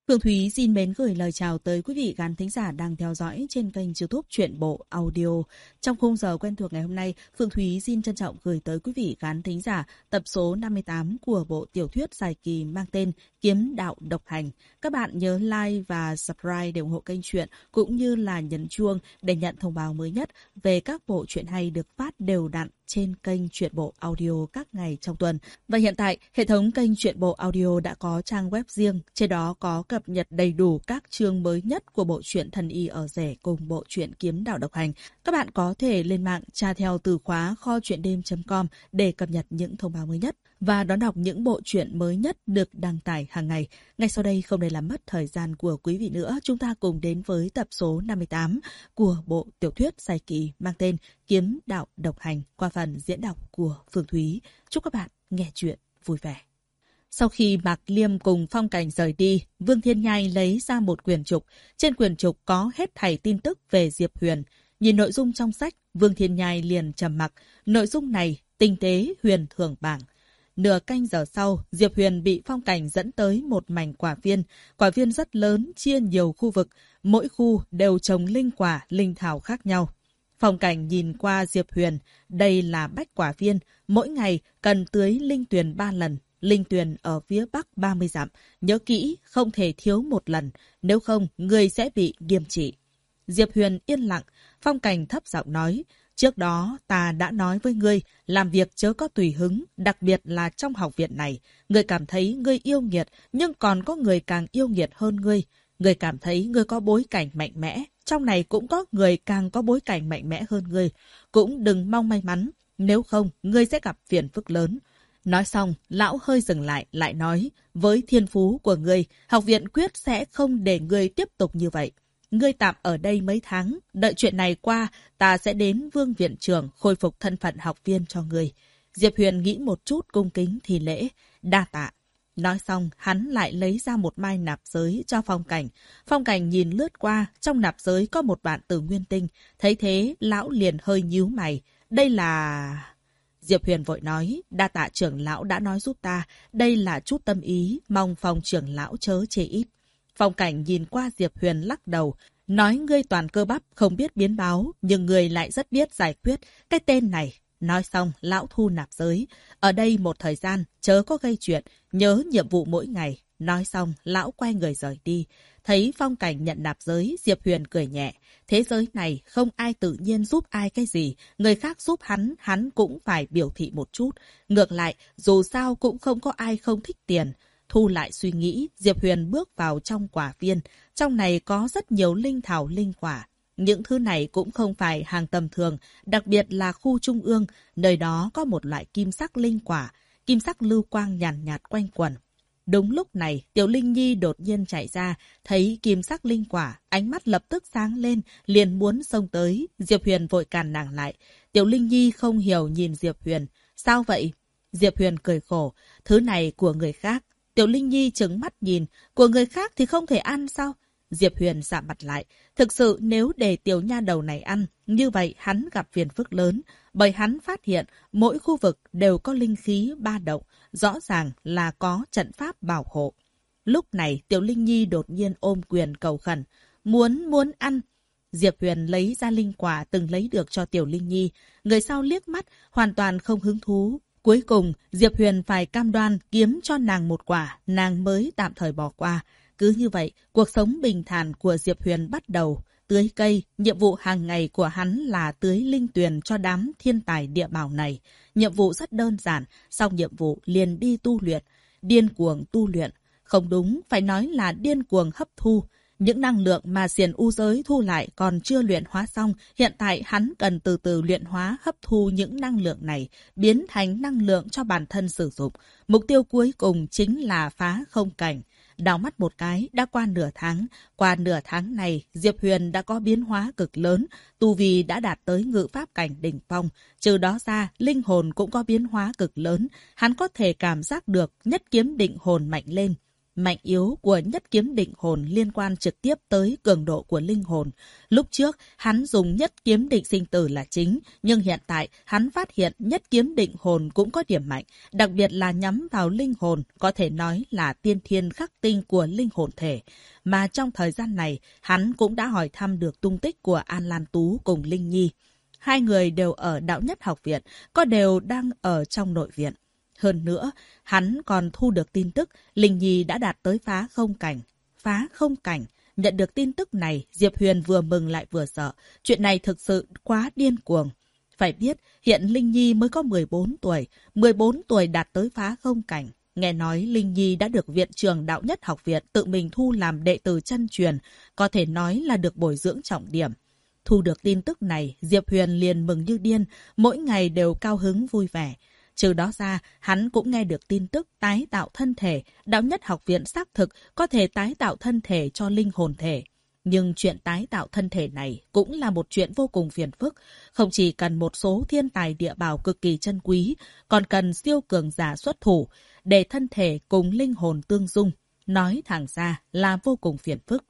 Phượng Thúy xin mến gửi lời chào tới quý vị khán thính giả đang theo dõi trên kênh YouTube Truyện Bộ Audio. Trong khung giờ quen thuộc ngày hôm nay, Phượng Thúy xin trân trọng gửi tới quý vị khán thính giả tập số 58 của bộ tiểu thuyết dài kỳ mang tên Kiếm Đạo Độc Hành. Các bạn nhớ like và subscribe để ủng hộ kênh truyện cũng như là nhấn chuông để nhận thông báo mới nhất về các bộ truyện hay được phát đều đặn trên kênh Truyện Bộ Audio các ngày trong tuần. Và hiện tại, hệ thống kênh Truyện Bộ Audio đã có trang web riêng, trên đó có cập nhật đầy đủ các chương mới nhất của bộ truyện Thần Y ở rẻ cùng bộ truyện Kiếm Đạo Độc Hành. Các bạn có thể lên mạng tra theo từ khóa kho truyện đêm.com để cập nhật những thông báo mới nhất và đón đọc những bộ truyện mới nhất được đăng tải hàng ngày. Ngay sau đây, không để làm mất thời gian của quý vị nữa, chúng ta cùng đến với tập số 58 của bộ tiểu thuyết dài kỳ mang tên Kiếm Đạo Độc Hành qua phần diễn đọc của Phượng Thúy. Chúc các bạn nghe chuyện vui vẻ. Sau khi Mạc Liêm cùng Phong Cảnh rời đi, Vương Thiên Nhai lấy ra một quyển trục. Trên quyển trục có hết thảy tin tức về Diệp Huyền. Nhìn nội dung trong sách, Vương Thiên Nhai liền trầm mặc. Nội dung này, tinh tế huyền thưởng bảng. Nửa canh giờ sau, Diệp Huyền bị Phong Cảnh dẫn tới một mảnh quả viên. Quả viên rất lớn, chia nhiều khu vực. Mỗi khu đều trồng linh quả, linh thảo khác nhau. Phong Cảnh nhìn qua Diệp Huyền. Đây là bách quả viên. Mỗi ngày cần tưới linh tuyền 3 lần. Linh tuyền ở phía bắc 30 dặm. Nhớ kỹ, không thể thiếu một lần. Nếu không, người sẽ bị nghiêm trị. Diệp Huyền yên lặng. Phong Cảnh thấp giọng nói. Trước đó, ta đã nói với ngươi, làm việc chớ có tùy hứng, đặc biệt là trong học viện này. Ngươi cảm thấy ngươi yêu nghiệt, nhưng còn có người càng yêu nghiệt hơn ngươi. Ngươi cảm thấy ngươi có bối cảnh mạnh mẽ, trong này cũng có người càng có bối cảnh mạnh mẽ hơn ngươi. Cũng đừng mong may mắn, nếu không, ngươi sẽ gặp phiền phức lớn. Nói xong, lão hơi dừng lại, lại nói, với thiên phú của ngươi, học viện quyết sẽ không để ngươi tiếp tục như vậy. Ngươi tạm ở đây mấy tháng, đợi chuyện này qua, ta sẽ đến Vương viện trưởng khôi phục thân phận học viên cho ngươi. Diệp Huyền nghĩ một chút cung kính thì lễ, đa tạ. Nói xong, hắn lại lấy ra một mai nạp giới cho Phong Cảnh. Phong Cảnh nhìn lướt qua, trong nạp giới có một vạn tử nguyên tinh. Thấy thế, lão liền hơi nhíu mày. Đây là... Diệp Huyền vội nói, đa tạ trưởng lão đã nói giúp ta. đây là chút tâm ý, mong Phong trưởng lão chớ chê ít. Phong Cảnh nhìn qua Diệp Huyền lắc đầu, nói ngươi toàn cơ bắp, không biết biến báo, nhưng ngươi lại rất biết giải quyết cái tên này. Nói xong, lão thu nạp giới. Ở đây một thời gian, chớ có gây chuyện, nhớ nhiệm vụ mỗi ngày. Nói xong, lão quay người rời đi. Thấy Phong Cảnh nhận nạp giới, Diệp Huyền cười nhẹ. Thế giới này không ai tự nhiên giúp ai cái gì. Người khác giúp hắn cũng phải biểu thị một chút. Ngược lại, dù sao cũng không có ai không thích tiền. Thu lại suy nghĩ, Diệp Huyền bước vào trong quả viên. Trong này có rất nhiều linh thảo linh quả. Những thứ này cũng không phải hàng tầm thường, đặc biệt là khu trung ương, nơi đó có một loại kim sắc linh quả, kim sắc lưu quang nhàn nhạt quanh quẩn. Đúng lúc này, Tiểu Linh Nhi đột nhiên chạy ra, thấy kim sắc linh quả, ánh mắt lập tức sáng lên, liền muốn xông tới. Diệp Huyền vội cản nàng lại. Tiểu Linh Nhi không hiểu nhìn Diệp Huyền. Sao vậy? Diệp Huyền cười khổ. Thứ này của người khác. Tiểu Linh Nhi trừng mắt nhìn. Của người khác thì không thể ăn sao? Diệp Huyền sạm mặt lại. Thực sự nếu để tiểu nha đầu này ăn, như vậy hắn gặp phiền phức lớn. Bởi hắn phát hiện mỗi khu vực đều có linh khí ba động. Rõ ràng là có trận pháp bảo hộ. Lúc này Tiểu Linh Nhi đột nhiên ôm quyền cầu khẩn. Muốn ăn. Diệp Huyền lấy ra linh quả từng lấy được cho Tiểu Linh Nhi. Người sau liếc mắt, hoàn toàn không hứng thú. Cuối cùng, Diệp Huyền phải cam đoan kiếm cho nàng một quả, nàng mới tạm thời bỏ qua. Cứ như vậy, cuộc sống bình thản của Diệp Huyền bắt đầu. Tưới cây, nhiệm vụ hàng ngày của hắn là tưới linh tuyền cho đám thiên tài địa bảo này. Nhiệm vụ rất đơn giản, xong nhiệm vụ liền đi tu luyện. Điên cuồng tu luyện. Không đúng, phải nói là điên cuồng hấp thu. Những năng lượng mà xiển u giới thu lại còn chưa luyện hóa xong, hiện tại hắn cần từ từ luyện hóa hấp thu những năng lượng này, biến thành năng lượng cho bản thân sử dụng. Mục tiêu cuối cùng chính là phá không cảnh. Đảo mắt một cái, đã qua nửa tháng. Qua nửa tháng này, Diệp Huyền đã có biến hóa cực lớn, tu vi đã đạt tới ngự pháp cảnh đỉnh phong. Trừ đó ra, linh hồn cũng có biến hóa cực lớn. Hắn có thể cảm giác được nhất kiếm định hồn mạnh lên. mạnh yếu của nhất kiếm định hồn liên quan trực tiếp tới cường độ của linh hồn. Lúc trước, hắn dùng nhất kiếm định sinh tử là chính, nhưng hiện tại hắn phát hiện nhất kiếm định hồn cũng có điểm mạnh, đặc biệt là nhắm vào linh hồn, có thể nói là tiên thiên khắc tinh của linh hồn thể. Mà trong thời gian này, hắn cũng đã hỏi thăm được tung tích của An Lan Tú cùng Linh Nhi. Hai người đều ở Đạo Nhất Học Viện, có đều đang ở trong nội viện. Hơn nữa, hắn còn thu được tin tức Linh Nhi đã đạt tới phá không cảnh. Phá không cảnh, nhận được tin tức này, Diệp Huyền vừa mừng lại vừa sợ. Chuyện này thực sự quá điên cuồng. Phải biết, hiện Linh Nhi mới có 14 tuổi. 14 tuổi đạt tới phá không cảnh. Nghe nói Linh Nhi đã được Viện trưởng Đạo Nhất Học Viện tự mình thu làm đệ tử chân truyền, có thể nói là được bồi dưỡng trọng điểm. Thu được tin tức này, Diệp Huyền liền mừng như điên, mỗi ngày đều cao hứng vui vẻ. Trừ đó ra, hắn cũng nghe được tin tức tái tạo thân thể, Đạo Nhất Học Viện xác thực có thể tái tạo thân thể cho linh hồn thể. Nhưng chuyện tái tạo thân thể này cũng là một chuyện vô cùng phiền phức, không chỉ cần một số thiên tài địa bảo cực kỳ chân quý, còn cần siêu cường giả xuất thủ để thân thể cùng linh hồn tương dung. Nói thẳng ra là vô cùng phiền phức.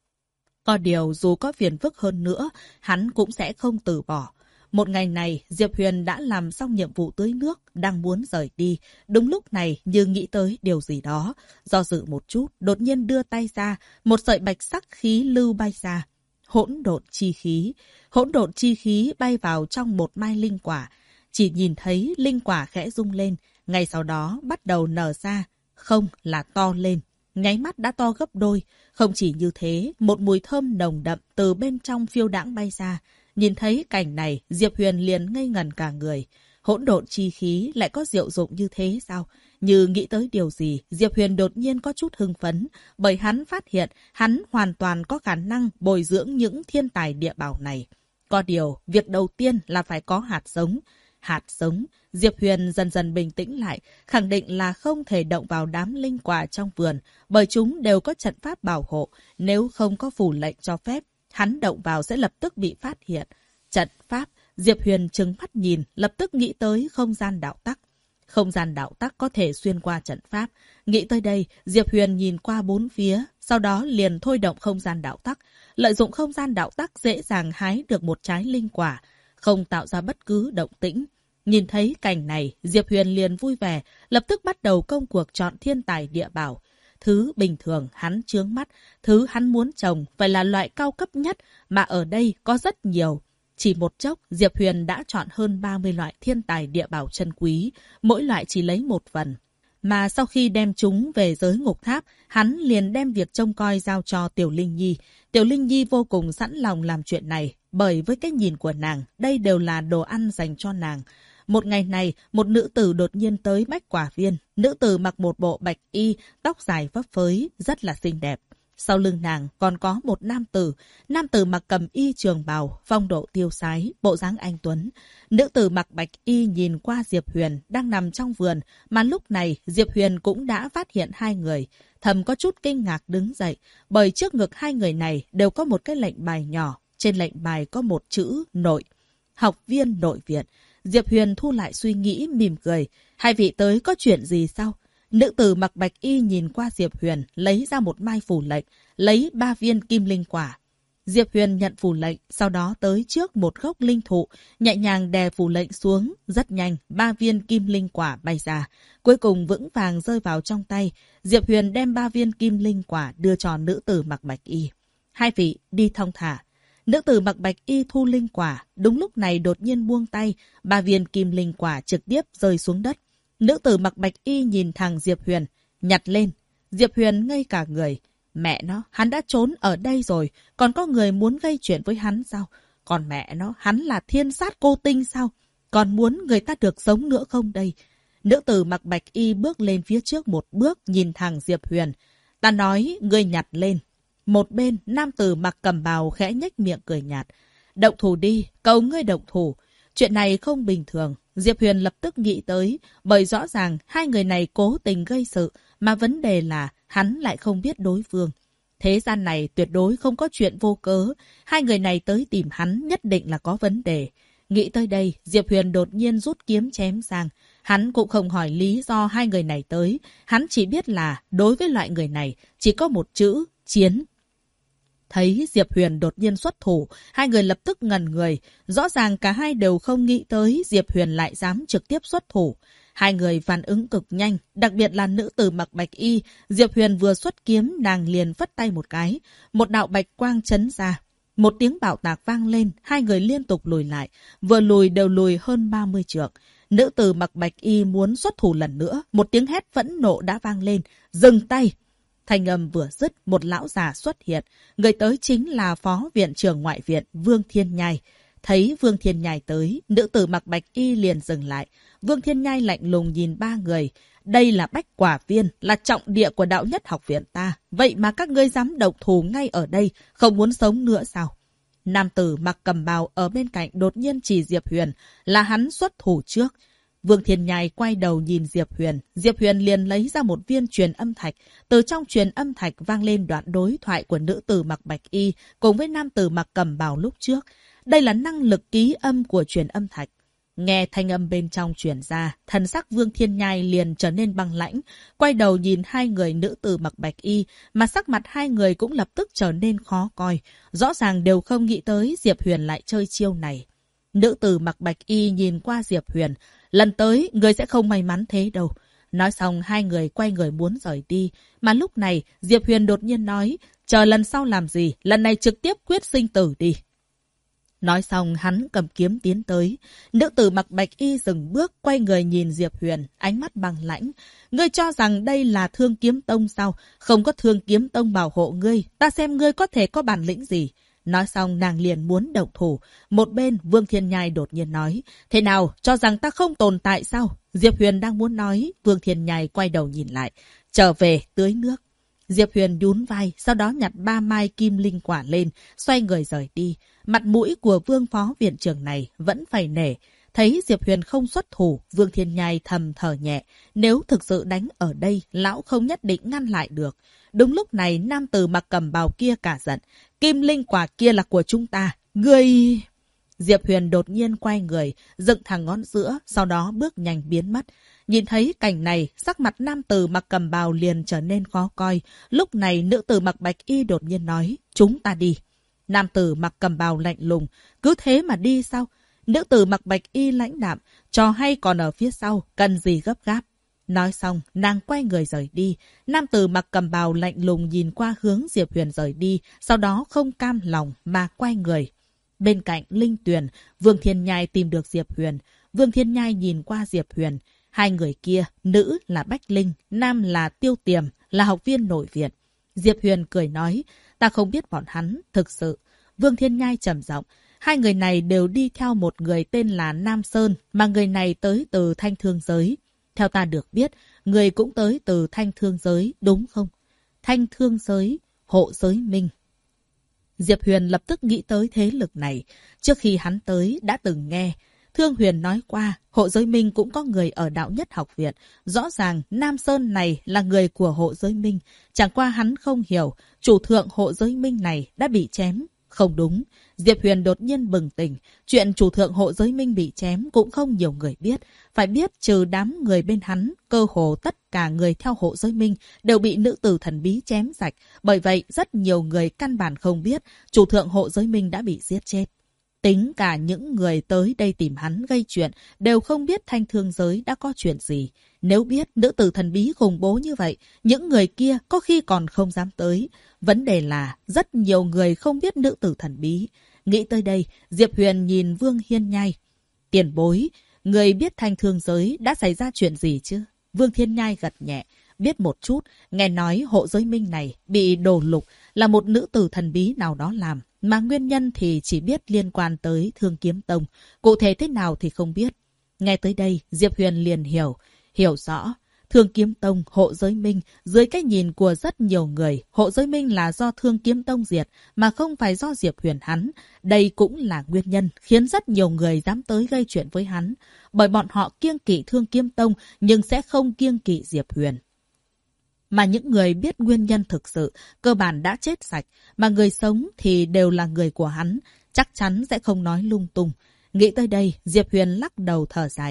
Có điều dù có phiền phức hơn nữa, hắn cũng sẽ không từ bỏ. Một ngày này, Diệp Huyền đã làm xong nhiệm vụ tưới nước, đang muốn rời đi. Đúng lúc này, như nghĩ tới điều gì đó. Do dự một chút, đột nhiên đưa tay ra, một sợi bạch sắc khí lưu bay ra. Hỗn độn chi khí. Hỗn độn chi khí bay vào trong một mai linh quả. Chỉ nhìn thấy linh quả khẽ rung lên, ngay sau đó bắt đầu nở ra. Không là to lên. Nháy mắt đã to gấp đôi. Không chỉ như thế, một mùi thơm nồng đậm từ bên trong phiêu đãng bay ra. Nhìn thấy cảnh này, Diệp Huyền liền ngây ngẩn cả người. Hỗn độn chi khí lại có diệu dụng như thế sao? Như nghĩ tới điều gì, Diệp Huyền đột nhiên có chút hưng phấn, bởi hắn phát hiện hắn hoàn toàn có khả năng bồi dưỡng những thiên tài địa bảo này. Có điều, việc đầu tiên là phải có hạt giống. Hạt giống, Diệp Huyền dần dần bình tĩnh lại, khẳng định là không thể động vào đám linh quả trong vườn, bởi chúng đều có trận pháp bảo hộ, nếu không có phủ lệnh cho phép, hắn động vào sẽ lập tức bị phát hiện. Trận pháp, Diệp Huyền trừng mắt nhìn, lập tức nghĩ tới không gian đạo tắc. Không gian đạo tắc có thể xuyên qua trận pháp. Nghĩ tới đây, Diệp Huyền nhìn qua bốn phía, sau đó liền thôi động không gian đạo tắc. Lợi dụng không gian đạo tắc dễ dàng hái được một trái linh quả, không tạo ra bất cứ động tĩnh. Nhìn thấy cảnh này, Diệp Huyền liền vui vẻ, lập tức bắt đầu công cuộc chọn thiên tài địa bảo. Thứ bình thường hắn chướng mắt, thứ hắn muốn trồng phải là loại cao cấp nhất, mà ở đây có rất nhiều. Chỉ một chốc, Diệp Huyền đã chọn hơn 30 loại thiên tài địa bảo chân quý, mỗi loại chỉ lấy một phần. Mà sau khi đem chúng về giới ngục tháp, hắn liền đem việc trông coi giao cho Tiểu Linh Nhi. Tiểu Linh Nhi vô cùng sẵn lòng làm chuyện này, bởi với cái nhìn của nàng, đây đều là đồ ăn dành cho nàng. Một ngày này, một nữ tử đột nhiên tới Bách Quả Viên. Nữ tử mặc một bộ bạch y, tóc dài phấp phới, rất là xinh đẹp. Sau lưng nàng còn có một nam tử. Nam tử mặc cầm y trường bào, phong độ tiêu sái, bộ dáng anh tuấn. Nữ tử mặc bạch y nhìn qua Diệp Huyền đang nằm trong vườn, mà lúc này Diệp Huyền cũng đã phát hiện hai người. Thầm có chút kinh ngạc đứng dậy, bởi trước ngực hai người này đều có một cái lệnh bài nhỏ. Trên lệnh bài có một chữ nội. Học viên nội viện. Diệp Huyền thu lại suy nghĩ, mỉm cười. Hai vị tới có chuyện gì sao? Nữ tử mặc bạch y nhìn qua Diệp Huyền, lấy ra một mai phù lệnh, lấy 3 viên kim linh quả. Diệp Huyền nhận phù lệnh, sau đó tới trước một gốc linh thụ, nhẹ nhàng đè phù lệnh xuống, rất nhanh 3 viên kim linh quả bay ra, cuối cùng vững vàng rơi vào trong tay. Diệp Huyền đem 3 viên kim linh quả đưa cho nữ tử mặc bạch y. Hai vị đi thong thả. Nữ tử mặc bạch y thu linh quả, đúng lúc này đột nhiên buông tay, 3 viên kim linh quả trực tiếp rơi xuống đất. Nữ tử mặc bạch y nhìn thằng Diệp Huyền, nhặt lên. Diệp Huyền ngây cả người. Mẹ nó, hắn đã trốn ở đây rồi, còn có người muốn gây chuyện với hắn sao? Còn mẹ nó, hắn là thiên sát cô tinh sao? Còn muốn người ta được sống nữa không đây? Nữ tử mặc bạch y bước lên phía trước một bước, nhìn thằng Diệp Huyền. Ta nói, ngươi nhặt lên. Một bên, nam tử mặc cẩm bào khẽ nhếch miệng cười nhạt. Động thủ đi, cầu ngươi động thủ. Chuyện này không bình thường. Diệp Huyền lập tức nghĩ tới, bởi rõ ràng hai người này cố tình gây sự, mà vấn đề là hắn lại không biết đối phương. Thế gian này tuyệt đối không có chuyện vô cớ, hai người này tới tìm hắn nhất định là có vấn đề. Nghĩ tới đây, Diệp Huyền đột nhiên rút kiếm chém sang. Hắn cũng không hỏi lý do hai người này tới. Hắn chỉ biết là đối với loại người này chỉ có một chữ: chiến. Thấy Diệp Huyền đột nhiên xuất thủ, hai người lập tức ngẩn người. Rõ ràng cả hai đều không nghĩ tới Diệp Huyền lại dám trực tiếp xuất thủ. Hai người phản ứng cực nhanh, đặc biệt là nữ tử mặc bạch y. Diệp Huyền vừa xuất kiếm, nàng liền phất tay một cái. Một đạo bạch quang chấn ra. Một tiếng bạo tạc vang lên, hai người liên tục lùi lại. Vừa lùi đều lùi hơn 30 trượng. Nữ tử mặc bạch y muốn xuất thủ lần nữa. Một tiếng hét phẫn nộ đã vang lên. Dừng tay! Thanh âm vừa dứt, một lão già xuất hiện. Người tới chính là Phó Viện trưởng Ngoại viện Vương Thiên Nhai. Thấy Vương Thiên Nhai tới, nữ tử mặc bạch y liền dừng lại. Vương Thiên Nhai lạnh lùng nhìn ba người. Đây là Bách Quả Viên, là trọng địa của đạo nhất học viện ta. Vậy mà các ngươi dám động thủ ngay ở đây, không muốn sống nữa sao? Nam tử mặc cầm bào ở bên cạnh đột nhiên chỉ Diệp Huyền, là hắn xuất thủ trước. Vương Thiên Nhai quay đầu nhìn Diệp Huyền. Diệp Huyền liền lấy ra một viên truyền âm thạch. Từ trong truyền âm thạch vang lên đoạn đối thoại của nữ tử mặc bạch y cùng với nam tử mặc cầm bào lúc trước. Đây là năng lực ký âm của truyền âm thạch. Nghe thanh âm bên trong truyền ra, thần sắc Vương Thiên Nhai liền trở nên băng lãnh. Quay đầu nhìn hai người nữ tử mặc bạch y, mà sắc mặt hai người cũng lập tức trở nên khó coi. Rõ ràng đều không nghĩ tới Diệp Huyền lại chơi chiêu này. Nữ tử mặc bạch y nhìn qua Diệp Huyền. Lần tới, người sẽ không may mắn thế đâu. Nói xong, hai người quay người muốn rời đi. Mà lúc này, Diệp Huyền đột nhiên nói, chờ lần sau làm gì, lần này trực tiếp quyết sinh tử đi. Nói xong, hắn cầm kiếm tiến tới. Nữ tử mặc bạch y dừng bước, quay người nhìn Diệp Huyền, ánh mắt băng lãnh. Ngươi cho rằng đây là Thương Kiếm Tông sao? Không có Thương Kiếm Tông bảo hộ ngươi, ta xem ngươi có thể có bản lĩnh gì. Nói xong nàng liền muốn động thủ. Một bên Vương Thiên Nhai đột nhiên nói, thế nào, cho rằng ta không tồn tại sao? Diệp Huyền đang muốn nói, Vương Thiên Nhai quay đầu nhìn lại, trở về tưới nước. Diệp Huyền nhún vai, sau đó nhặt 3 mai kim linh quả lên, xoay người rời đi. Mặt mũi của Vương Phó Viện trưởng này vẫn phải nể. Thấy Diệp Huyền không xuất thủ, Vương Thiên Nhai thầm thở nhẹ. Nếu thực sự đánh ở đây, lão không nhất định ngăn lại được. Đúng lúc này, nam tử mặc cầm bào kia cả giận. Kim linh quả kia là của chúng ta. Ngươi... Diệp Huyền đột nhiên quay người, dựng thẳng ngón giữa, sau đó bước nhanh biến mất. Nhìn thấy cảnh này, sắc mặt nam tử mặc cầm bào liền trở nên khó coi. Lúc này, nữ tử mặc bạch y đột nhiên nói, chúng ta đi. Nam tử mặc cầm bào lạnh lùng, cứ thế mà đi sao? Nữ tử mặc bạch y lãnh đạm, trò hay còn ở phía sau, cần gì gấp gáp. Nói xong, nàng quay người rời đi. Nam tử mặc cầm bào lạnh lùng nhìn qua hướng Diệp Huyền rời đi, sau đó không cam lòng mà quay người. Bên cạnh Linh Tuyền, Vương Thiên Nhai tìm được Diệp Huyền. Vương Thiên Nhai nhìn qua Diệp Huyền. Hai người kia, nữ là Bách Linh, nam là Tiêu Tiềm, là học viên nội viện. Diệp Huyền cười nói, ta không biết bọn hắn, thực sự. Vương Thiên Nhai trầm giọng, hai người này đều đi theo một người tên là Nam Sơn, mà người này tới từ Thanh Thương Giới. Theo ta được biết, người cũng tới từ Thanh Thương Giới, đúng không? Thanh Thương Giới, Hộ Giới Minh. Diệp Huyền lập tức nghĩ tới thế lực này. Trước khi hắn tới, đã từng nghe. Thương Huyền nói qua, Hộ Giới Minh cũng có người ở đạo nhất học viện. Rõ ràng, Nam Sơn này là người của Hộ Giới Minh. Chẳng qua hắn không hiểu, chủ thượng Hộ Giới Minh này đã bị chém. Không đúng. Diệp Huyền đột nhiên bừng tỉnh. Chuyện chủ thượng Hộ Giới Minh bị chém cũng không nhiều người biết. Phải biết trừ đám người bên hắn, cơ hồ tất cả người theo Hộ Giới Minh đều bị nữ tử thần bí chém sạch. Bởi vậy, rất nhiều người căn bản không biết chủ thượng Hộ Giới Minh đã bị giết chết. Tính cả những người tới đây tìm hắn gây chuyện đều không biết Thanh Thương Giới đã có chuyện gì. Nếu biết nữ tử thần bí khủng bố như vậy, những người kia có khi còn không dám tới. Vấn đề là rất nhiều người không biết nữ tử thần bí. Nghĩ tới đây, Diệp Huyền nhìn Vương Hiên Nhai. Tiền bối, người biết Thanh Thương Giới đã xảy ra chuyện gì chứ? Vương Thiên Nhai gật nhẹ. Biết một chút, nghe nói Hộ Giới Minh này bị đổ lục là một nữ tử thần bí nào đó làm. Mà nguyên nhân thì chỉ biết liên quan tới Thương Kiếm Tông. Cụ thể thế nào thì không biết. Nghe tới đây, Diệp Huyền liền hiểu rõ. Thương Kiếm Tông, Hộ Giới Minh, dưới cái nhìn của rất nhiều người, Hộ Giới Minh là do Thương Kiếm Tông diệt, mà không phải do Diệp Huyền hắn. Đây cũng là nguyên nhân khiến rất nhiều người dám tới gây chuyện với hắn. Bởi bọn họ kiêng kỵ Thương Kiếm Tông, nhưng sẽ không kiêng kỵ Diệp Huyền. Mà những người biết nguyên nhân thực sự, cơ bản đã chết sạch, mà người sống thì đều là người của hắn, chắc chắn sẽ không nói lung tung. Nghĩ tới đây, Diệp Huyền lắc đầu thở dài.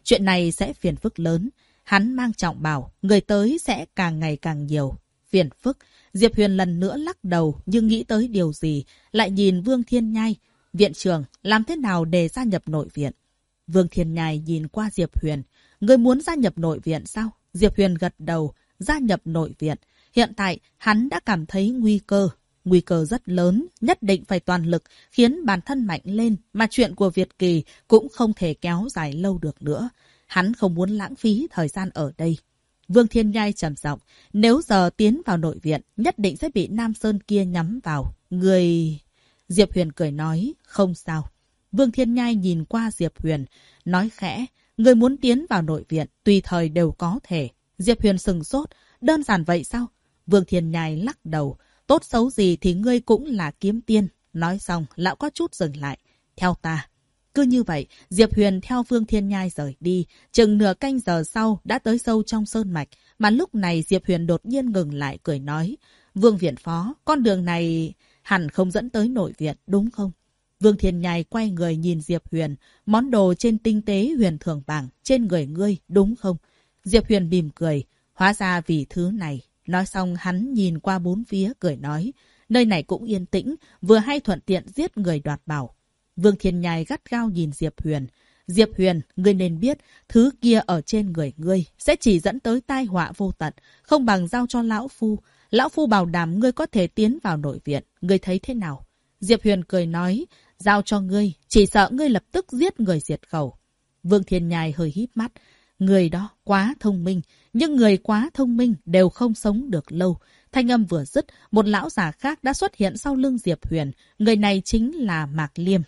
chuyện này sẽ phiền phức lớn. Hắn mang trọng bảo, người tới sẽ càng ngày càng nhiều. Phiền phức. Diệp Huyền lần nữa lắc đầu, nhưng nghĩ tới điều gì, lại nhìn Vương Thiên Nhai. Viện trưởng, làm thế nào để gia nhập nội viện? Vương Thiên Nhai nhìn qua Diệp Huyền. Người muốn gia nhập nội viện sao? Diệp Huyền gật đầu, gia nhập nội viện. Hiện tại, hắn đã cảm thấy nguy cơ. Nguy cơ rất lớn, nhất định phải toàn lực, khiến bản thân mạnh lên, mà chuyện của Việt Kỳ cũng không thể kéo dài lâu được nữa. Hắn không muốn lãng phí thời gian ở đây. Vương Thiên Nhai trầm giọng, nếu giờ tiến vào nội viện, nhất định sẽ bị Nam Sơn kia nhắm vào. Người... Diệp Huyền cười nói, không sao. Vương Thiên Nhai nhìn qua Diệp Huyền, nói khẽ, người muốn tiến vào nội viện, tùy thời đều có thể. Diệp Huyền sừng sốt, đơn giản vậy sao? Vương Thiên Nhai lắc đầu, tốt xấu gì thì ngươi cũng là kiếm tiên. Nói xong, lão có chút dừng lại. Theo ta. Cứ như vậy, Diệp Huyền theo Vương Thiên Nhai rời đi. Chừng nửa canh giờ sau đã tới sâu trong sơn mạch. Mà lúc này Diệp Huyền đột nhiên ngừng lại cười nói. Vương viện phó, con đường này hẳn không dẫn tới nội viện, đúng không? Vương Thiên Nhai quay người nhìn Diệp Huyền. Món đồ trên tinh tế huyền thường bảng trên người ngươi, đúng không? Diệp Huyền mỉm cười. Hóa ra vì thứ này. Nói xong hắn nhìn qua bốn phía cười nói. Nơi này cũng yên tĩnh, vừa hay thuận tiện giết người đoạt bảo. Vương Thiên Nhai gắt gao nhìn Diệp Huyền. Diệp Huyền, ngươi nên biết, thứ kia ở trên người ngươi sẽ chỉ dẫn tới tai họa vô tận, không bằng giao cho lão phu. Lão phu bảo đảm ngươi có thể tiến vào nội viện, ngươi thấy thế nào? Diệp Huyền cười nói, giao cho ngươi, chỉ sợ ngươi lập tức giết người diệt khẩu. Vương Thiên Nhai hơi híp mắt, người đó quá thông minh, nhưng người quá thông minh đều không sống được lâu. Thanh âm vừa dứt, một lão già khác đã xuất hiện sau lưng Diệp Huyền, người này chính là Mạc Liêm.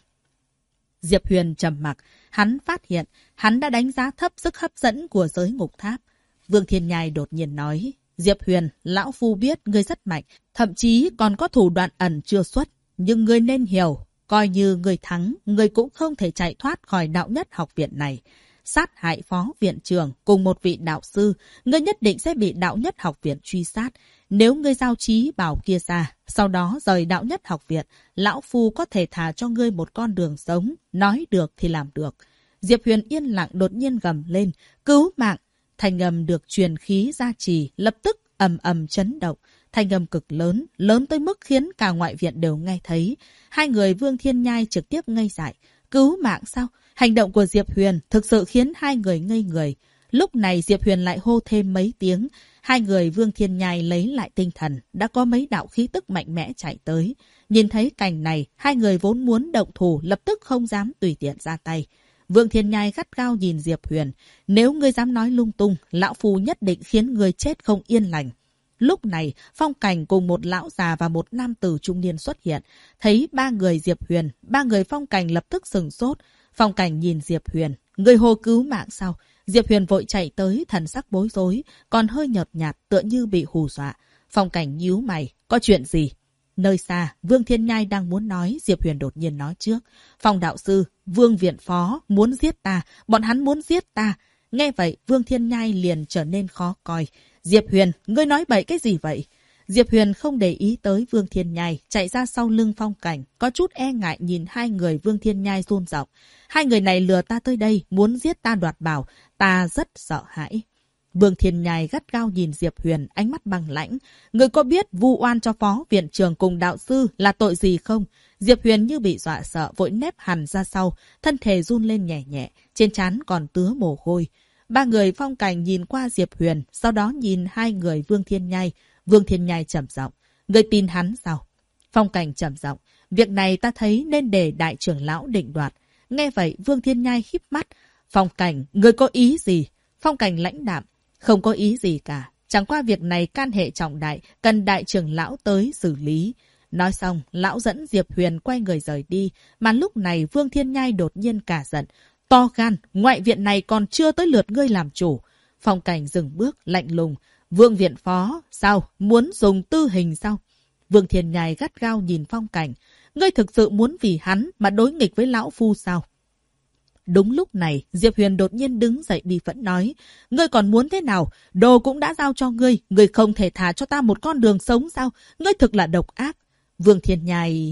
Diệp Huyền trầm mặc, hắn phát hiện, hắn đã đánh giá thấp sức hấp dẫn của giới ngục tháp. Vương Thiên Nhai đột nhiên nói, Diệp Huyền, lão phu biết ngươi rất mạnh, thậm chí còn có thủ đoạn ẩn chưa xuất, nhưng ngươi nên hiểu, coi như ngươi thắng, ngươi cũng không thể chạy thoát khỏi đạo nhất học viện này. Sát hại phó viện trưởng cùng một vị đạo sư, ngươi nhất định sẽ bị đạo nhất học viện truy sát. Nếu ngươi giao trí bảo kia ra, sau đó rời đạo nhất học viện, lão phu có thể thả cho ngươi một con đường sống, nói được thì làm được. Diệp Huyền yên lặng đột nhiên gầm lên, cứu mạng. Thanh âm được truyền khí gia trì, lập tức ầm ầm chấn động. Thanh âm cực lớn, lớn tới mức khiến cả ngoại viện đều nghe thấy. Hai người Vương Thiên Nhai trực tiếp ngây dại. Cứu mạng sao? Hành động của Diệp Huyền thực sự khiến hai người ngây người. Lúc này Diệp Huyền lại hô thêm mấy tiếng. Hai người Vương Thiên Nhai lấy lại tinh thần. Đã có mấy đạo khí tức mạnh mẽ chạy tới. Nhìn thấy cảnh này, hai người vốn muốn động thủ lập tức không dám tùy tiện ra tay. Vương Thiên Nhai gắt gao nhìn Diệp Huyền. Nếu ngươi dám nói lung tung, lão phu nhất định khiến ngươi chết không yên lành. Lúc này, Phong Cảnh cùng một lão già và một nam tử trung niên xuất hiện. Thấy ba người Diệp Huyền, ba người Phong Cảnh lập tức sừng sốt. Phong Cảnh nhìn Diệp Huyền. Người hô cứu mạng sao? Diệp Huyền vội chạy tới, thần sắc bối rối, còn hơi nhợt nhạt tựa như bị hù dọa. Phong Cảnh nhíu mày. Có chuyện gì? Nơi xa, Vương Thiên Nhai đang muốn nói, Diệp Huyền đột nhiên nói trước. Phong đạo sư, Vương viện phó, muốn giết ta, bọn hắn muốn giết ta. Nghe vậy, Vương Thiên Nhai liền trở nên khó coi. Diệp Huyền, ngươi nói bậy cái gì vậy? Diệp Huyền không để ý tới Vương Thiên Nhai, chạy ra sau lưng Phong Cảnh, có chút e ngại nhìn hai người Vương Thiên Nhai run giọng. Hai người này lừa ta tới đây, muốn giết ta đoạt bảo, ta rất sợ hãi. Vương Thiên Nhai gắt gao nhìn Diệp Huyền, ánh mắt băng lãnh. Người có biết vu oan cho phó viện trưởng cùng đạo sư là tội gì không? Diệp Huyền như bị dọa sợ, vội nép hẳn ra sau, thân thể run lên nhẹ nhẹ, trên trán còn tứa mồ hôi. Ba người Phong Cảnh nhìn qua Diệp Huyền, sau đó nhìn hai người Vương Thiên Nhai. Vương Thiên Nhai trầm giọng, người tin hắn sao? Phong Cảnh trầm giọng, việc này ta thấy nên để đại trưởng lão định đoạt. Nghe vậy Vương Thiên Nhai híp mắt. Phong Cảnh, người có ý gì? Phong Cảnh lãnh đạm, không có ý gì cả. Chẳng qua việc này can hệ trọng đại, cần đại trưởng lão tới xử lý. Nói xong, lão dẫn Diệp Huyền quay người rời đi. Mà lúc này Vương Thiên Nhai đột nhiên cả giận. To gan, ngoại viện này còn chưa tới lượt ngươi làm chủ. Phong Cảnh dừng bước, lạnh lùng. Vương viện phó, sao? Muốn dùng tư hình sao? Vương Thiên Nhai gắt gao nhìn Phong Cảnh. Ngươi thực sự muốn vì hắn mà đối nghịch với lão phu sao? Đúng lúc này, Diệp Huyền đột nhiên đứng dậy bi phẫn nói. Ngươi còn muốn thế nào? Đồ cũng đã giao cho ngươi. Ngươi không thể thả cho ta một con đường sống sao? Ngươi thực là độc ác. Vương Thiên Nhai...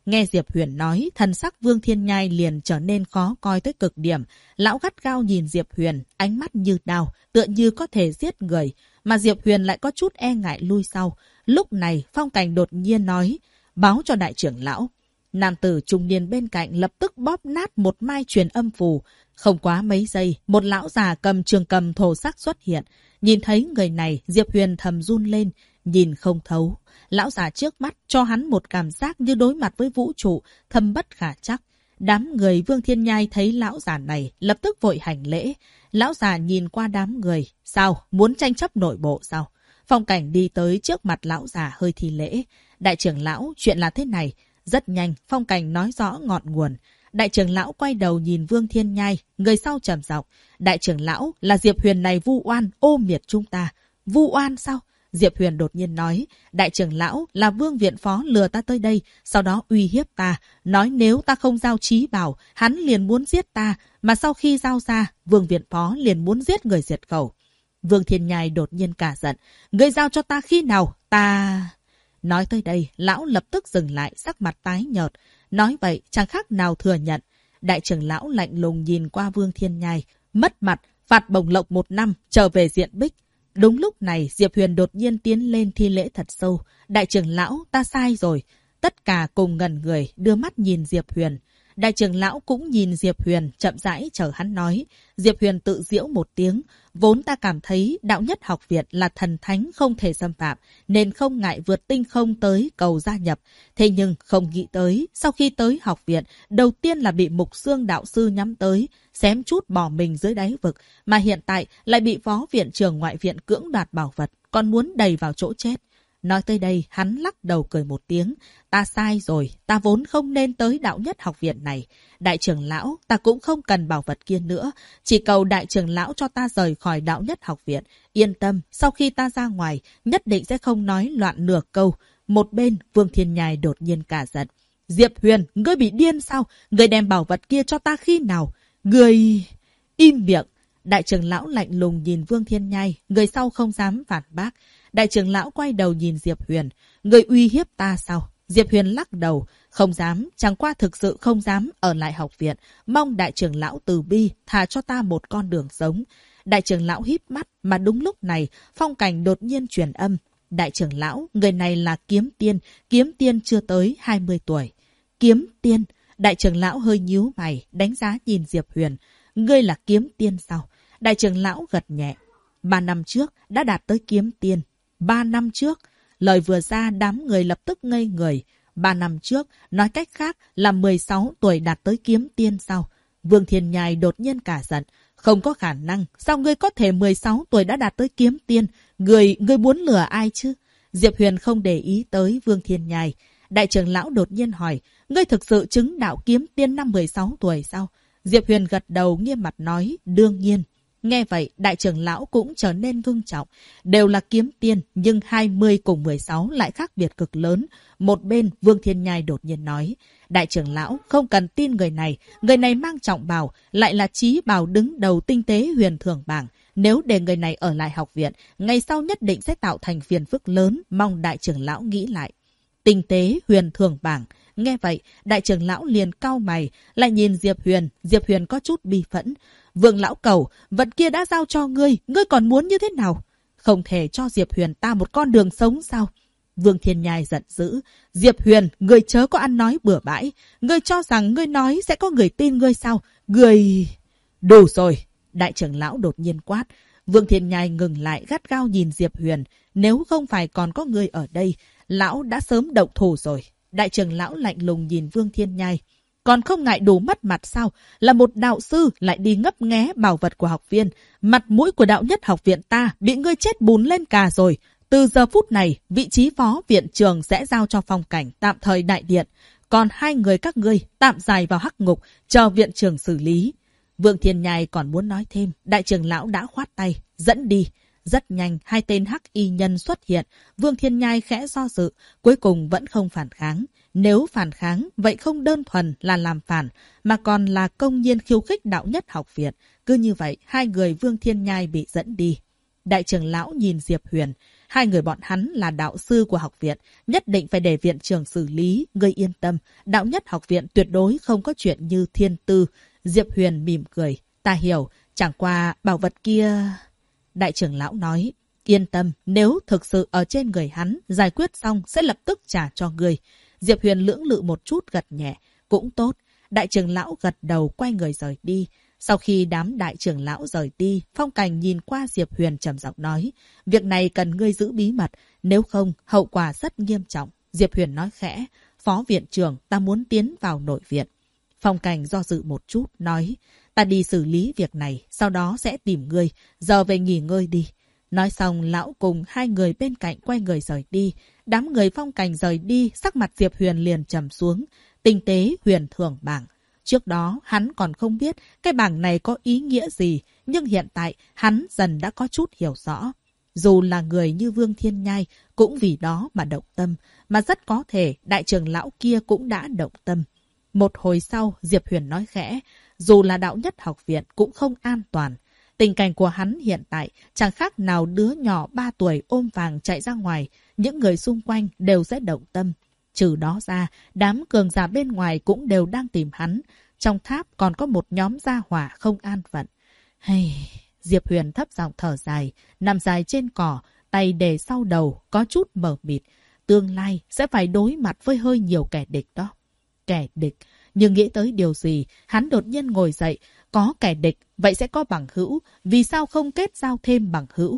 Nghe Diệp Huyền nói, thần sắc Vương Thiên Nhai liền trở nên khó coi tới cực điểm. Lão gắt gao nhìn Diệp Huyền, ánh mắt như đao, tựa như có thể giết người. Mà Diệp Huyền lại có chút e ngại lui sau. Lúc này, Phong Cảnh đột nhiên nói, báo cho đại trưởng lão. Nam tử trung niên bên cạnh lập tức bóp nát một mai truyền âm phù. Không quá mấy giây, một lão già cầm trường cầm thổ sắc xuất hiện. Nhìn thấy người này, Diệp Huyền thầm run lên, nhìn không thấu. Lão già trước mắt cho hắn một cảm giác như đối mặt với vũ trụ, thâm bất khả trắc. Đám người Vương Thiên Nhai thấy lão già này, lập tức vội hành lễ. Lão già nhìn qua đám người. Sao? Muốn tranh chấp nội bộ sao? Phong Cảnh đi tới trước mặt lão già hơi thi lễ. Đại trưởng lão, chuyện là thế này. Rất nhanh, Phong Cảnh nói rõ ngọn nguồn. Đại trưởng lão quay đầu nhìn Vương Thiên Nhai, người sau trầm giọng. Đại trưởng lão, là Diệp Huyền này vu oan, ô miệt chúng ta. Vu oan sao? Diệp Huyền đột nhiên nói, đại trưởng lão là Vương viện phó lừa ta tới đây, sau đó uy hiếp ta, nói nếu ta không giao trí bảo, hắn liền muốn giết ta, mà sau khi giao ra, Vương viện phó liền muốn giết người diệt khẩu. Vương Thiên Nhai đột nhiên cả giận, ngươi giao cho ta khi nào, ta... Nói tới đây, lão lập tức dừng lại, sắc mặt tái nhợt. Nói vậy, chẳng khác nào thừa nhận. Đại trưởng lão lạnh lùng nhìn qua Vương Thiên Nhai, mất mặt, phạt bổng lộc 1 năm, trở về diện bích. Đúng lúc này, Diệp Huyền đột nhiên tiến lên thi lễ thật sâu. Đại trưởng lão, ta sai rồi. Tất cả cùng ngẩn người, đưa mắt nhìn Diệp Huyền. Đại trưởng lão cũng nhìn Diệp Huyền, chậm rãi chờ hắn nói. Diệp Huyền tự giễu một tiếng. Vốn ta cảm thấy đạo nhất học viện là thần thánh không thể xâm phạm, nên không ngại vượt tinh không tới cầu gia nhập. Thế nhưng không nghĩ tới, sau khi tới học viện, đầu tiên là bị Mục Xương đạo sư nhắm tới, xém chút bỏ mình dưới đáy vực, mà hiện tại lại bị phó viện trưởng ngoại viện cưỡng đoạt bảo vật, còn muốn đẩy vào chỗ chết. Nói tới đây, hắn lắc đầu cười một tiếng. Ta sai rồi, ta vốn không nên tới đạo nhất học viện này. Đại trưởng lão, ta cũng không cần bảo vật kia nữa. Chỉ cầu đại trưởng lão cho ta rời khỏi đạo nhất học viện. Yên tâm, sau khi ta ra ngoài, nhất định sẽ không nói loạn nửa câu. Một bên, Vương Thiên Nhai đột nhiên cả giận. Diệp Huyền, ngươi bị điên sao? Ngươi đem bảo vật kia cho ta khi nào? Ngươi... Im miệng. Đại trưởng lão lạnh lùng nhìn Vương Thiên Nhai, người sau không dám phản bác. Đại trưởng lão quay đầu nhìn Diệp Huyền. Người uy hiếp ta sao? Diệp Huyền lắc đầu. Không dám, chẳng qua thực sự không dám ở lại học viện. Mong đại trưởng lão từ bi, thả cho ta một con đường sống. Đại trưởng lão híp mắt, mà đúng lúc này, Phong Cảnh đột nhiên truyền âm. Đại trưởng lão, người này là Kiếm Tiên chưa tới 20 tuổi. Kiếm Tiên? Đại trưởng lão hơi nhíu mày, đánh giá nhìn Diệp Huyền. Ngươi là Kiếm Tiên sao? Đại trưởng lão gật nhẹ. 3 năm trước đã đạt tới Kiếm Tiên. 3 năm trước, lời vừa ra đám người lập tức ngây người. 3 năm trước, nói cách khác là 16 tuổi đạt tới Kiếm Tiên sao? Vương Thiên Nhai đột nhiên cả giận. Không có khả năng, sao ngươi có thể 16 tuổi đã đạt tới Kiếm Tiên? Ngươi muốn lừa ai chứ? Diệp Huyền không để ý tới Vương Thiên Nhai. Đại trưởng lão đột nhiên hỏi, ngươi thực sự chứng đạo Kiếm Tiên năm 16 tuổi sao? Diệp Huyền gật đầu nghiêm mặt nói, đương nhiên. Nghe vậy, đại trưởng lão cũng trở nên ngưng trọng. Đều là kiếm tiên, nhưng 20 cùng 16 lại khác biệt cực lớn. Một bên, Vương Thiên Nhai đột nhiên nói. Đại trưởng lão không cần tin người này mang trọng bào, lại là chí bào đứng đầu tinh tế huyền thường bảng. Nếu để người này ở lại học viện, ngày sau nhất định sẽ tạo thành phiền phức lớn, mong đại trưởng lão nghĩ lại. Tinh tế huyền thường bảng. Nghe vậy, đại trưởng lão liền cau mày, lại nhìn Diệp Huyền có chút bi phẫn. Vương lão cầu, vật kia đã giao cho ngươi còn muốn như thế nào? Không thể cho Diệp Huyền ta một con đường sống sao? Vương Thiên Nhai giận dữ. Diệp Huyền, ngươi chớ có ăn nói bừa bãi. Ngươi cho rằng ngươi nói sẽ có người tin ngươi sao? Ngươi... Đủ rồi. Đại trưởng lão đột nhiên quát. Vương Thiên Nhai ngừng lại gắt gao nhìn Diệp Huyền. Nếu không phải còn có người ở đây, lão đã sớm động thủ rồi. Đại trưởng lão lạnh lùng nhìn Vương Thiên Nhai. Còn không ngại đủ mất mặt sao? Là một đạo sư lại đi ngấp nghé bảo vật của học viên. Mặt mũi của đạo nhất học viện ta bị ngươi chết bùn lên cà rồi. Từ giờ phút này, vị trí phó viện trường sẽ giao cho Phong Cảnh tạm thời đại điện. Còn 2 người các ngươi tạm dài vào hắc ngục, chờ viện trường xử lý. Vương Thiên Nhai còn muốn nói thêm, đại trưởng lão đã khoát tay, dẫn đi. Rất nhanh, 2 tên hắc y nhân xuất hiện. Vương Thiên Nhai khẽ do dự, cuối cùng vẫn không phản kháng. Nếu phản kháng, vậy không đơn thuần là làm phản, mà còn là công nhiên khiêu khích đạo nhất học viện. Cứ như vậy, 2 người Vương Thiên Nhai bị dẫn đi. Đại trưởng lão nhìn Diệp Huyền. Hai người bọn hắn là đạo sư của học viện, nhất định phải để viện trưởng xử lý, ngươi yên tâm. Đạo nhất học viện tuyệt đối không có chuyện như thiên tư. Diệp Huyền mỉm cười. Ta hiểu, chẳng qua bảo vật kia... Đại trưởng lão nói, yên tâm, nếu thực sự ở trên người hắn, giải quyết xong sẽ lập tức trả cho ngươi. Diệp Huyền lưỡng lự một chút gật nhẹ, cũng tốt. Đại trưởng lão gật đầu quay người rời đi. Sau khi đám đại trưởng lão rời đi, Phong Cảnh nhìn qua Diệp Huyền trầm giọng nói, việc này cần ngươi giữ bí mật, nếu không hậu quả rất nghiêm trọng. Diệp Huyền nói khẽ, phó viện trưởng, ta muốn tiến vào nội viện. Phong Cảnh do dự một chút, nói, ta đi xử lý việc này, sau đó sẽ tìm ngươi, giờ về nghỉ ngơi đi. Nói xong, lão cùng hai người bên cạnh quay người rời đi. Đám người Phong Cảnh rời đi, sắc mặt Diệp Huyền liền trầm xuống. Tinh tế huyền thưởng bảng. Trước đó, hắn còn không biết cái bảng này có ý nghĩa gì, nhưng hiện tại hắn dần đã có chút hiểu rõ. Dù là người như Vương Thiên Nhai cũng vì đó mà động tâm, mà rất có thể đại trưởng lão kia cũng đã động tâm. Một hồi sau, Diệp Huyền nói khẽ, dù là đạo nhất học viện cũng không an toàn. Tình cảnh của hắn hiện tại chẳng khác nào đứa nhỏ 3 tuổi ôm vàng chạy ra ngoài, những người xung quanh đều sẽ động tâm. Trừ đó ra, đám cường giả bên ngoài cũng đều đang tìm hắn. Trong tháp còn có một nhóm gia hỏa không an phận. Diệp Huyền thấp giọng thở dài, nằm dài trên cỏ, tay để sau đầu, có chút mờ mịt. Tương lai sẽ phải đối mặt với hơi nhiều kẻ địch đó. Kẻ địch, nhưng nghĩ tới điều gì, hắn đột nhiên ngồi dậy. Có kẻ địch, vậy sẽ có bằng hữu. Vì sao không kết giao thêm bằng hữu?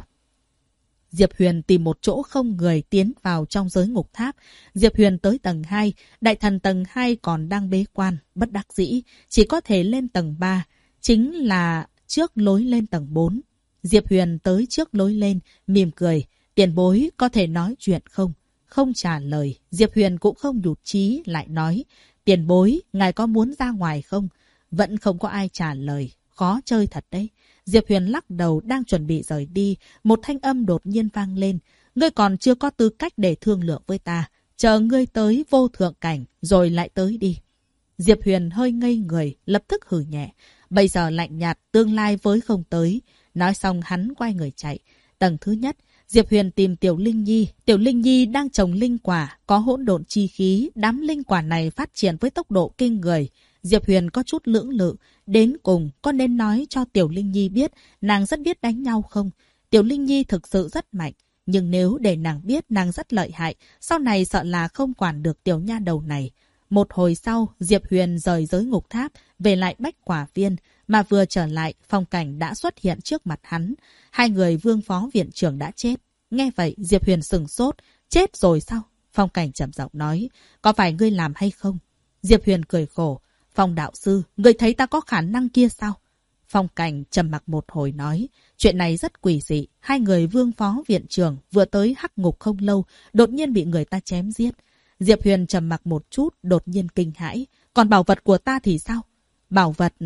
Diệp Huyền tìm một chỗ không người tiến vào trong giới ngục tháp. Diệp Huyền tới tầng 2, đại thần tầng 2 còn đang bế quan, bất đắc dĩ, chỉ có thể lên tầng 3, chính là trước lối lên tầng 4. Diệp Huyền tới trước lối lên, mỉm cười, tiền bối có thể nói chuyện không? Không trả lời, Diệp Huyền cũng không nhụt chí lại nói, tiền bối, ngài có muốn ra ngoài không? Vẫn không có ai trả lời, khó chơi thật đấy. Diệp Huyền lắc đầu đang chuẩn bị rời đi, một thanh âm đột nhiên vang lên. Ngươi còn chưa có tư cách để thương lượng với ta. Chờ ngươi tới vô thượng cảnh, rồi lại tới đi. Diệp Huyền hơi ngây người, lập tức hừ nhẹ. Bây giờ lạnh nhạt, tương lai với không tới. Nói xong hắn quay người chạy. Tầng thứ nhất, Diệp Huyền tìm Tiểu Linh Nhi. Tiểu Linh Nhi đang trồng linh quả, có hỗn độn chi khí. Đám linh quả này phát triển với tốc độ kinh người. Diệp Huyền có chút lưỡng lự. Đến cùng, có nên nói cho Tiểu Linh Nhi biết nàng rất biết đánh nhau không? Tiểu Linh Nhi thực sự rất mạnh. Nhưng nếu để nàng biết nàng rất lợi hại, sau này sợ là không quản được tiểu nha đầu này. Một hồi sau, Diệp Huyền rời giới ngục tháp, về lại Bách Quả Viên. Mà vừa trở lại, Phong Cảnh đã xuất hiện trước mặt hắn. Hai người Vương phó viện trưởng đã chết. Nghe vậy, Diệp Huyền sửng sốt. Chết rồi sao? Phong Cảnh trầm giọng nói. Có phải ngươi làm hay không? Diệp Huyền cười khổ. Phong đạo sư, ngươi thấy ta có khả năng kia sao? Phong Cảnh trầm mặc một hồi nói. Chuyện này rất quỷ dị. Hai người Vương phó viện trưởng vừa tới Hắc Ngục không lâu, đột nhiên bị người ta chém giết. Diệp Huyền trầm mặc một chút, đột nhiên kinh hãi. Còn bảo vật của ta thì sao? Bảo vật...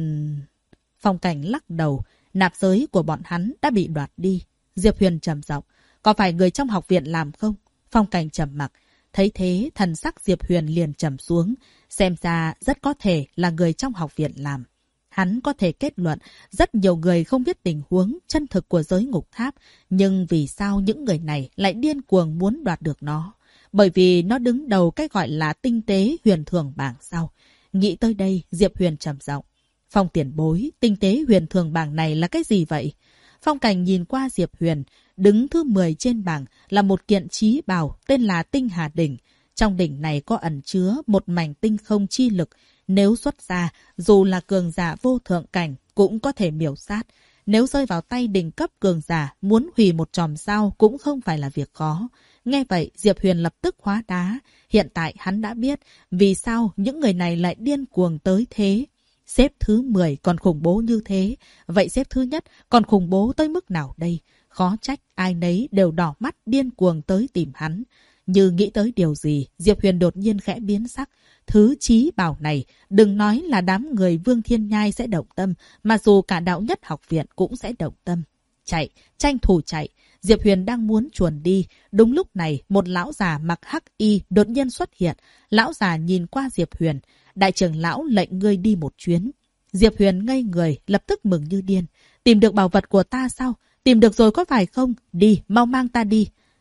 Phong Cảnh lắc đầu. Nạp giới của bọn hắn đã bị đoạt đi. Diệp Huyền trầm giọng. Có phải người trong học viện làm không? Phong Cảnh trầm mặc. Thấy thế, thần sắc Diệp Huyền liền trầm xuống. Xem ra rất có thể là người trong học viện làm. Hắn có thể kết luận rất nhiều người không biết tình huống chân thực của giới ngục tháp. Nhưng vì sao những người này lại điên cuồng muốn đoạt được nó? Bởi vì nó đứng đầu cái gọi là tinh tế huyền thường bảng sao. Nghĩ tới đây, Diệp Huyền trầm giọng. Phong tiền bối, tinh tế huyền thường bảng này là cái gì vậy? Phong Cảnh nhìn qua Diệp Huyền, đứng thứ 10 trên bảng là một kiện chí bảo tên là Tinh Hà Đỉnh. Trong đỉnh này có ẩn chứa một mảnh tinh không chi lực. Nếu xuất ra, dù là cường giả vô thượng cảnh cũng có thể miểu sát. Nếu rơi vào tay đỉnh cấp cường giả, muốn hủy một chòm sao cũng không phải là việc khó. Nghe vậy, Diệp Huyền lập tức hóa đá. Hiện tại hắn đã biết vì sao những người này lại điên cuồng tới thế. Xếp thứ 10 còn khủng bố như thế. Vậy xếp thứ nhất còn khủng bố tới mức nào đây? Khó trách ai nấy đều đỏ mắt điên cuồng tới tìm hắn. Như nghĩ tới điều gì, Diệp Huyền đột nhiên khẽ biến sắc. Thứ chí bảo này, đừng nói là đám người Vương Thiên Nhai sẽ động tâm, mà dù cả đạo nhất học viện cũng sẽ động tâm. Chạy, tranh thủ chạy. Diệp Huyền đang muốn chuồn đi. Đúng lúc này, một lão già mặc hắc y đột nhiên xuất hiện. Lão già nhìn qua Diệp Huyền. Đại trưởng lão lệnh ngươi đi một chuyến. Diệp Huyền ngây người, lập tức mừng như điên. Tìm được bảo vật của ta sao? Tìm được rồi có phải không? Đi, mau mang ta đi.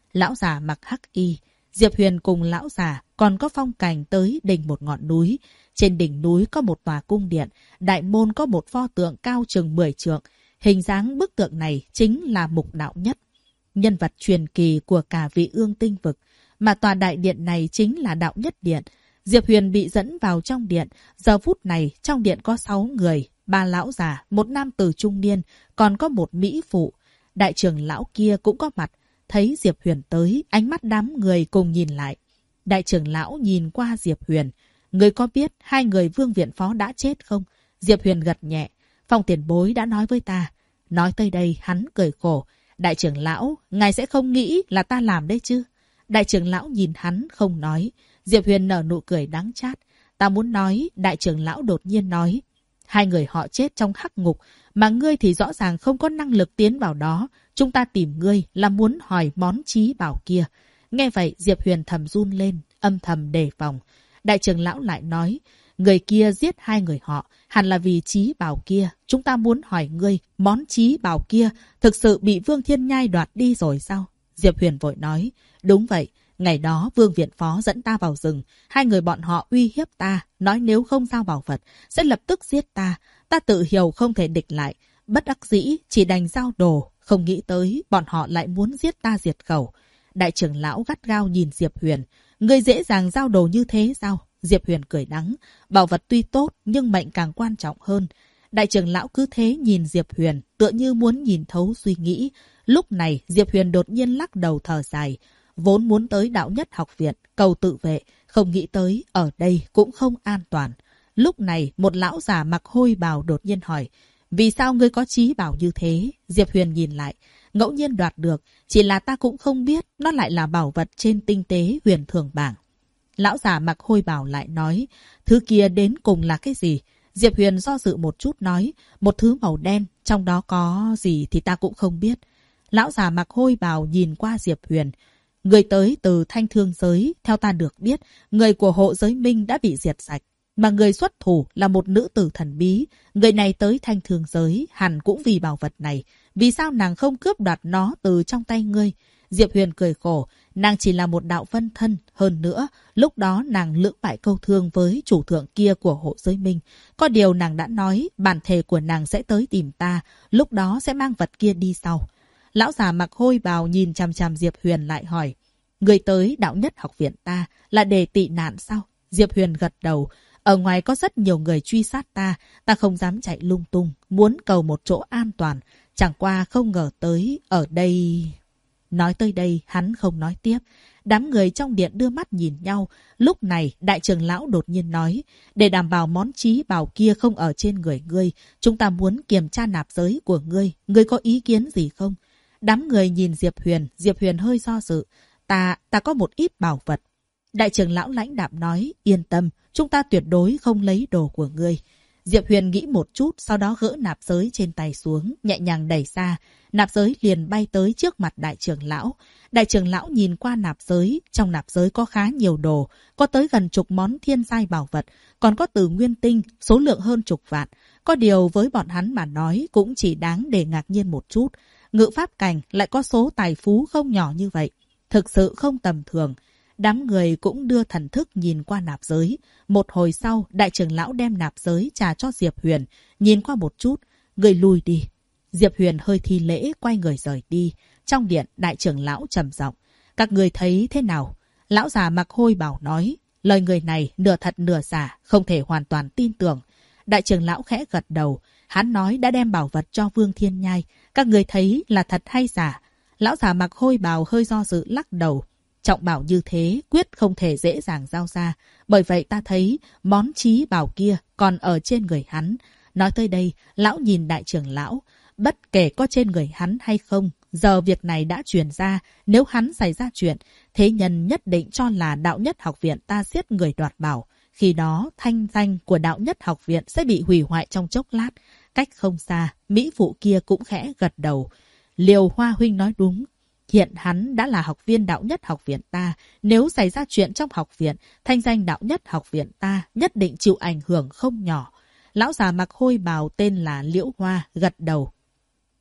Lão già mặc hắc y. Diệp Huyền cùng lão già còn có phong cảnh tới đỉnh một ngọn núi. Trên đỉnh núi có một tòa cung điện, đại môn có một pho tượng cao chừng 10 trượng. Hình dáng bức tượng này chính là Mục Đạo Nhất, nhân vật truyền kỳ của cả Vị Ương tinh vực, mà tòa đại điện này chính là Đạo Nhất Điện. Diệp Huyền bị dẫn vào trong điện. Giờ phút này trong điện có 6 người, 3 lão già, 1 nam tử trung niên, còn có 1 mỹ phụ. Đại trưởng lão kia cũng có mặt. Thấy Diệp Huyền tới, ánh mắt đám người cùng nhìn lại. Đại trưởng lão nhìn qua Diệp Huyền. Người có biết 2 người Vương viện phó đã chết không? Diệp Huyền gật nhẹ. Phong tiền bối đã nói với ta. Nói tới đây hắn cười khổ. Đại trưởng lão, ngài sẽ không nghĩ là ta làm đấy chứ? Đại trưởng lão nhìn hắn không nói. Diệp Huyền nở nụ cười đắng chát. Ta muốn nói, đại trưởng lão đột nhiên nói. 2 người họ chết trong hắc ngục, mà ngươi thì rõ ràng không có năng lực tiến vào đó. Chúng ta tìm ngươi là muốn hỏi món chí bảo kia. Nghe vậy Diệp Huyền thầm run lên, âm thầm đề phòng. Đại trưởng lão lại nói, người kia giết 2 người họ, hẳn là vì chí bảo kia. Chúng ta muốn hỏi ngươi, món chí bảo kia thực sự bị Vương Thiên Nhai đoạt đi rồi sao? Diệp Huyền vội nói, đúng vậy. Ngày đó Vương viện phó dẫn ta vào rừng. 2 người bọn họ uy hiếp ta, nói nếu không giao bảo vật sẽ lập tức giết ta. Ta tự hiểu không thể địch lại, bất đắc dĩ chỉ đành giao đồ. Không nghĩ tới bọn họ lại muốn giết ta diệt khẩu. Đại trưởng lão gắt gao nhìn Diệp Huyền. Ngươi dễ dàng giao đồ như thế sao? Diệp Huyền cười đắng. Bảo vật tuy tốt nhưng mệnh càng quan trọng hơn. Đại trưởng lão cứ thế nhìn Diệp Huyền, tựa như muốn nhìn thấu suy nghĩ. Lúc này Diệp Huyền đột nhiên lắc đầu thở dài. Vốn muốn tới Đạo Nhất học viện cầu tự vệ, không nghĩ tới ở đây cũng không an toàn. Lúc này một lão già mặc hôi bào đột nhiên hỏi, vì sao ngươi có chí bảo như thế? Diệp Huyền nhìn lại, ngẫu nhiên đoạt được, chỉ là ta cũng không biết nó lại là bảo vật trên tinh tế huyền thường bảng. Lão già mặc hôi bào lại nói, thứ kia đến cùng là cái gì? Diệp Huyền do dự một chút nói, một thứ màu đen, trong đó có gì thì ta cũng không biết. Lão già mặc hôi bào nhìn qua Diệp Huyền. Người tới từ Thanh Thương giới, theo ta được biết, người của hộ giới Minh đã bị diệt sạch. Mà người xuất thủ là một nữ tử thần bí. Người này tới Thanh Thương giới hẳn cũng vì bảo vật này. Vì sao nàng không cướp đoạt nó từ trong tay ngươi? Diệp Huyền cười khổ, nàng chỉ là một đạo vân thân. Hơn nữa, lúc đó nàng lưỡng bại câu thương với chủ thượng kia của hộ giới Minh. Có điều nàng đã nói, bản thể của nàng sẽ tới tìm ta, lúc đó sẽ mang vật kia đi sau. Lão già mặc hôi bào nhìn chằm chằm Diệp Huyền lại hỏi, người tới Đạo Nhất học viện ta là để tị nạn sao? Diệp Huyền gật đầu, ở ngoài có rất nhiều người truy sát ta, ta không dám chạy lung tung, muốn cầu một chỗ an toàn, chẳng qua không ngờ tới ở đây. Nói tới đây hắn không nói tiếp. Đám người trong điện đưa mắt nhìn nhau. Lúc này đại trưởng lão đột nhiên nói, để đảm bảo món chí bảo kia không ở trên người ngươi, chúng ta muốn kiểm tra nạp giới của ngươi. Ngươi có ý kiến gì không? Đám người nhìn Diệp Huyền hơi do dự. Ta có một ít bảo vật. Đại trưởng lão lãnh đạm nói, yên tâm, chúng ta tuyệt đối không lấy đồ của ngươi. Diệp Huyền nghĩ một chút, sau đó gỡ nạp giới trên tay xuống, nhẹ nhàng đẩy ra. Nạp giới liền bay tới trước mặt đại trưởng lão. Đại trưởng lão nhìn qua nạp giới, trong nạp giới có khá nhiều đồ, có tới gần chục món thiên giai bảo vật, còn có từ nguyên tinh, số lượng hơn chục vạn. Có điều với bọn hắn mà nói cũng chỉ đáng để ngạc nhiên một chút. Ngự pháp cảnh lại có số tài phú không nhỏ như vậy, thực sự không tầm thường. Đám người cũng đưa thần thức nhìn qua nạp giới. Một hồi sau, đại trưởng lão đem nạp giới trả cho Diệp Huyền. Nhìn qua một chút, người lui đi. Diệp Huyền hơi thi lễ, quay người rời đi. Trong điện, đại trưởng lão trầm giọng, các người thấy thế nào? Lão già mặc hôi bào nói, lời người này nửa thật nửa giả, không thể hoàn toàn tin tưởng. Đại trưởng lão khẽ gật đầu, hắn nói đã đem bảo vật cho Vương Thiên Nhai. Các người thấy là thật hay giả? Lão già mặc hôi bào hơi do dự lắc đầu. Trọng bảo như thế quyết không thể dễ dàng giao ra. Bởi vậy ta thấy món chí bảo kia còn ở trên người hắn. Nói tới đây, lão nhìn đại trưởng lão. Bất kể có trên người hắn hay không, giờ việc này đã truyền ra. Nếu hắn xảy ra chuyện, thế nhân nhất định cho là Đạo Nhất học viện ta giết người đoạt bảo. Khi đó, thanh danh của Đạo Nhất học viện sẽ bị hủy hoại trong chốc lát. Cách không xa, mỹ phụ kia cũng khẽ gật đầu. Liều Hoa huynh nói đúng. Hiện hắn đã là học viên Đạo Nhất học viện ta. Nếu xảy ra chuyện trong học viện, thanh danh Đạo Nhất học viện ta nhất định chịu ảnh hưởng không nhỏ. Lão già mặc hôi bào tên là Liễu Hoa gật đầu.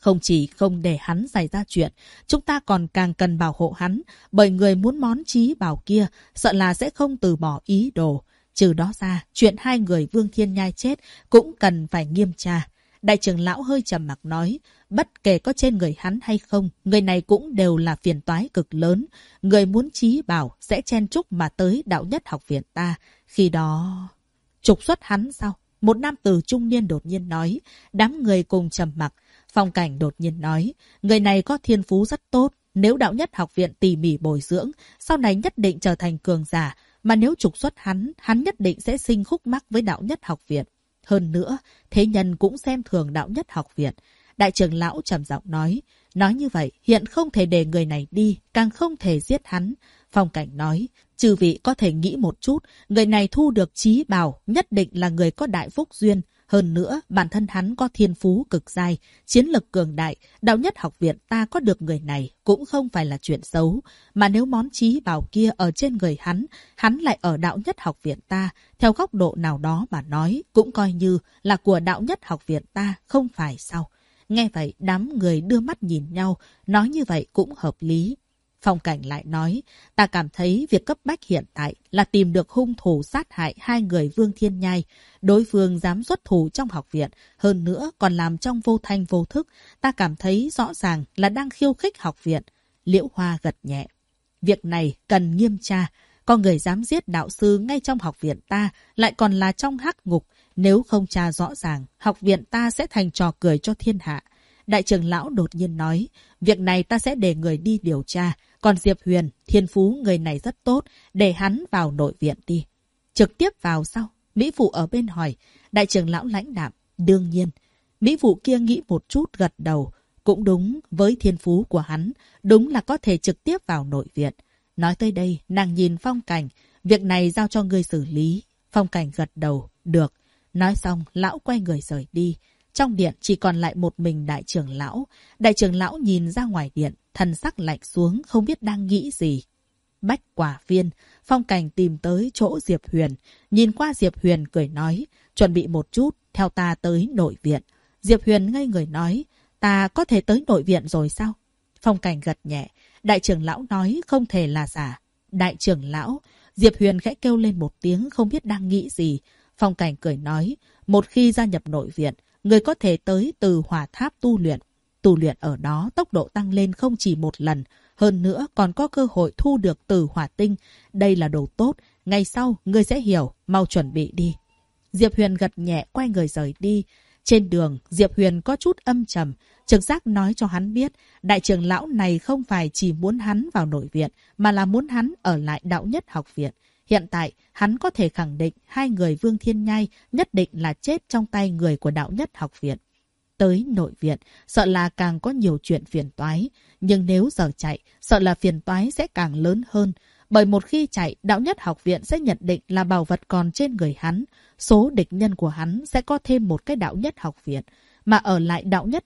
Không chỉ không để hắn xảy ra chuyện, chúng ta còn càng cần bảo hộ hắn, bởi người muốn món trí bảo kia, sợ là sẽ không từ bỏ ý đồ. Trừ đó ra, chuyện hai người Vương Thiên Nhai chết cũng cần phải nghiêm tra. Đại trưởng lão hơi trầm mặc nói, bất kể có trên người hắn hay không, người này cũng đều là phiền toái cực lớn. Người muốn trí bảo sẽ chen chúc mà tới Đạo Nhất Học viện ta. Khi đó... Trục xuất hắn sao? Một nam tử trung niên đột nhiên nói. Đám người cùng trầm mặc. Phong Cảnh đột nhiên nói, người này có thiên phú rất tốt. Nếu Đạo Nhất Học viện tỉ mỉ bồi dưỡng, sau này nhất định trở thành cường giả. Mà nếu trục xuất hắn nhất định sẽ sinh khúc mắc với Đạo Nhất Học viện. Hơn nữa, thế nhân cũng xem thường Đạo Nhất Học viện. Đại trưởng lão trầm giọng nói như vậy, hiện không thể để người này đi, càng không thể giết hắn. Phong Cảnh nói, chư vị có thể nghĩ một chút, người này thu được trí bảo, nhất định là người có đại phúc duyên. Hơn nữa, bản thân hắn có thiên phú cực giai, chiến lực cường đại. Đạo Nhất Học viện ta có được người này cũng không phải là chuyện xấu. Mà nếu món trí bảo kia ở trên người hắn lại ở Đạo Nhất Học viện ta, theo góc độ nào đó mà nói, cũng coi như là của Đạo Nhất Học viện ta, không phải sao? Nghe vậy, đám người đưa mắt nhìn nhau, nói như vậy cũng hợp lý. Phong Cảnh lại nói, ta cảm thấy việc cấp bách hiện tại là tìm được hung thủ sát hại hai người Vương Thiên Nhai. Đối phương dám xuất thủ trong học viện, hơn nữa còn làm trong vô thanh vô thức. Ta cảm thấy rõ ràng là đang khiêu khích học viện. Liễu Hoa gật nhẹ. Việc này cần nghiêm tra. Có người dám giết đạo sư ngay trong học viện ta, lại còn là trong hắc ngục. Nếu không tra rõ ràng, học viện ta sẽ thành trò cười cho thiên hạ. Đại trưởng lão đột nhiên nói, việc này ta sẽ để người đi điều tra. Còn Diệp Huyền, thiên phú người này rất tốt, để hắn vào nội viện đi. Trực tiếp vào sao? Mỹ Phụ ở bên hỏi. Đại trưởng lão lãnh đạm, đương nhiên. Mỹ Phụ kia nghĩ một chút gật đầu. Cũng đúng, với thiên phú của hắn, đúng là có thể trực tiếp vào nội viện. Nói tới đây, nàng nhìn Phong Cảnh, việc này giao cho ngươi xử lý. Phong Cảnh gật đầu, được. Nói xong, lão quay người rời đi. Trong điện chỉ còn lại một mình đại trưởng lão. Đại trưởng lão nhìn ra ngoài điện, thần sắc lạnh xuống, không biết đang nghĩ gì. Bách Quả Viên, Phong Cảnh tìm tới chỗ Diệp Huyền. Nhìn qua Diệp Huyền cười nói, chuẩn bị một chút, theo ta tới nội viện. Diệp Huyền ngây người nói, ta có thể tới nội viện rồi sao? Phong Cảnh gật nhẹ. Đại trưởng lão nói không thể là giả. Đại trưởng lão, Diệp Huyền khẽ kêu lên một tiếng, không biết đang nghĩ gì. Phong Cảnh cười nói, một khi gia nhập nội viện, người có thể tới Từ Hỏa Tháp tu luyện. Tu luyện ở đó tốc độ tăng lên không chỉ một lần, hơn nữa còn có cơ hội thu được Từ Hỏa Tinh. Đây là đồ tốt, ngày sau người sẽ hiểu, mau chuẩn bị đi. Diệp Huyền gật nhẹ quay người rời đi. Trên đường, Diệp Huyền có chút âm trầm, trực giác nói cho hắn biết, đại trưởng lão này không phải chỉ muốn hắn vào nội viện, mà là muốn hắn ở lại Đạo Nhất Học viện. Hiện tại, hắn có thể khẳng định hai người Vương Thiên Nhai nhất định là chết trong tay người của Đạo Nhất Học viện. Tới nội viện, sợ là càng có nhiều chuyện phiền toái. Nhưng nếu giờ chạy, sợ là phiền toái sẽ càng lớn hơn. Bởi một khi chạy, Đạo Nhất Học viện sẽ nhận định là bảo vật còn trên người hắn. Số địch nhân của hắn sẽ có thêm một cái Đạo Nhất Học viện. Mà ở lại Đạo Nhất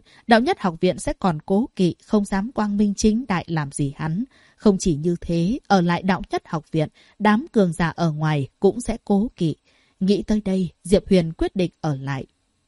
Học viện sẽ còn cố kỵ, không dám quang minh chính đại làm gì hắn. Không chỉ như thế, ở lại Đạo Nhất Học viện, đám cường giả ở ngoài cũng sẽ cố kỵ. Nghĩ tới đây, Diệp Huyền quyết định ở lại.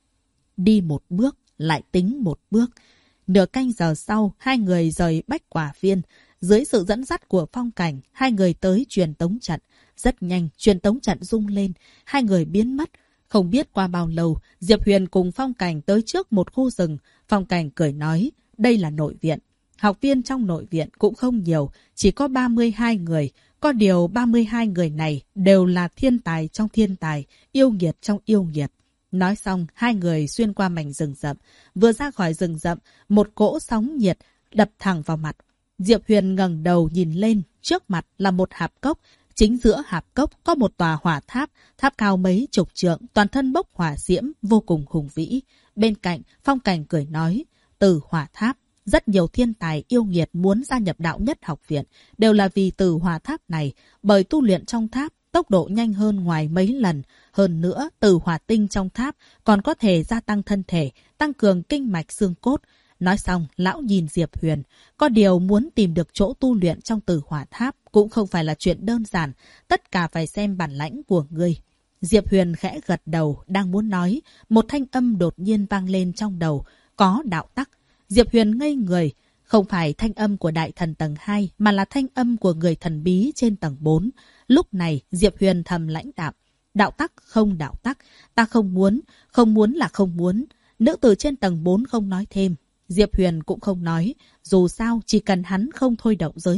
Đi một bước, lại tính một bước. Nửa canh giờ sau, hai người rời Bách Quả Viên. Dưới sự dẫn dắt của Phong Cảnh, hai người tới truyền tống trận. Rất nhanh, truyền tống trận rung lên, hai người biến mất. Không biết qua bao lâu, Diệp Huyền cùng Phong Cảnh tới trước một khu rừng. Phong Cảnh cười nói, đây là nội viện. Học viên trong nội viện cũng không nhiều, chỉ có 32 người. Có điều 32 người này đều là thiên tài trong thiên tài, yêu nghiệt trong yêu nghiệt. Nói xong, hai người xuyên qua mảnh rừng rậm. Vừa ra khỏi rừng rậm, một cỗ sóng nhiệt đập thẳng vào mặt. Diệp Huyền ngẩng đầu nhìn lên, trước mặt là một hạp cốc. Chính giữa hạp cốc có một tòa hỏa tháp, tháp cao mấy chục trượng, toàn thân bốc hỏa diễm, vô cùng hùng vĩ. Bên cạnh, Phong Cảnh cười nói, Từ Hỏa Tháp. Rất nhiều thiên tài yêu nghiệt muốn gia nhập Đạo Nhất Học viện, đều là vì Từ Hỏa Tháp này, bởi tu luyện trong tháp, tốc độ nhanh hơn ngoài mấy lần. Hơn nữa, Từ Hỏa Tinh trong tháp còn có thể gia tăng thân thể, tăng cường kinh mạch xương cốt. Nói xong, lão nhìn Diệp Huyền. Có điều muốn tìm được chỗ tu luyện trong Từ Hỏa Tháp cũng không phải là chuyện đơn giản. Tất cả phải xem bản lãnh của ngươi. Diệp Huyền khẽ gật đầu, đang muốn nói. Một thanh âm đột nhiên vang lên trong đầu. có đạo tắc. Diệp Huyền ngây người. Không phải thanh âm của đại thần tầng 2 mà là thanh âm của người thần bí trên tầng 4. Lúc này Diệp Huyền thầm lãnh đạm. Đạo tắc không đạo tắc. Ta không muốn là không muốn. Nữ tử trên tầng 4 không nói thêm. Diệp Huyền cũng không nói. Dù sao chỉ cần hắn không thôi động giới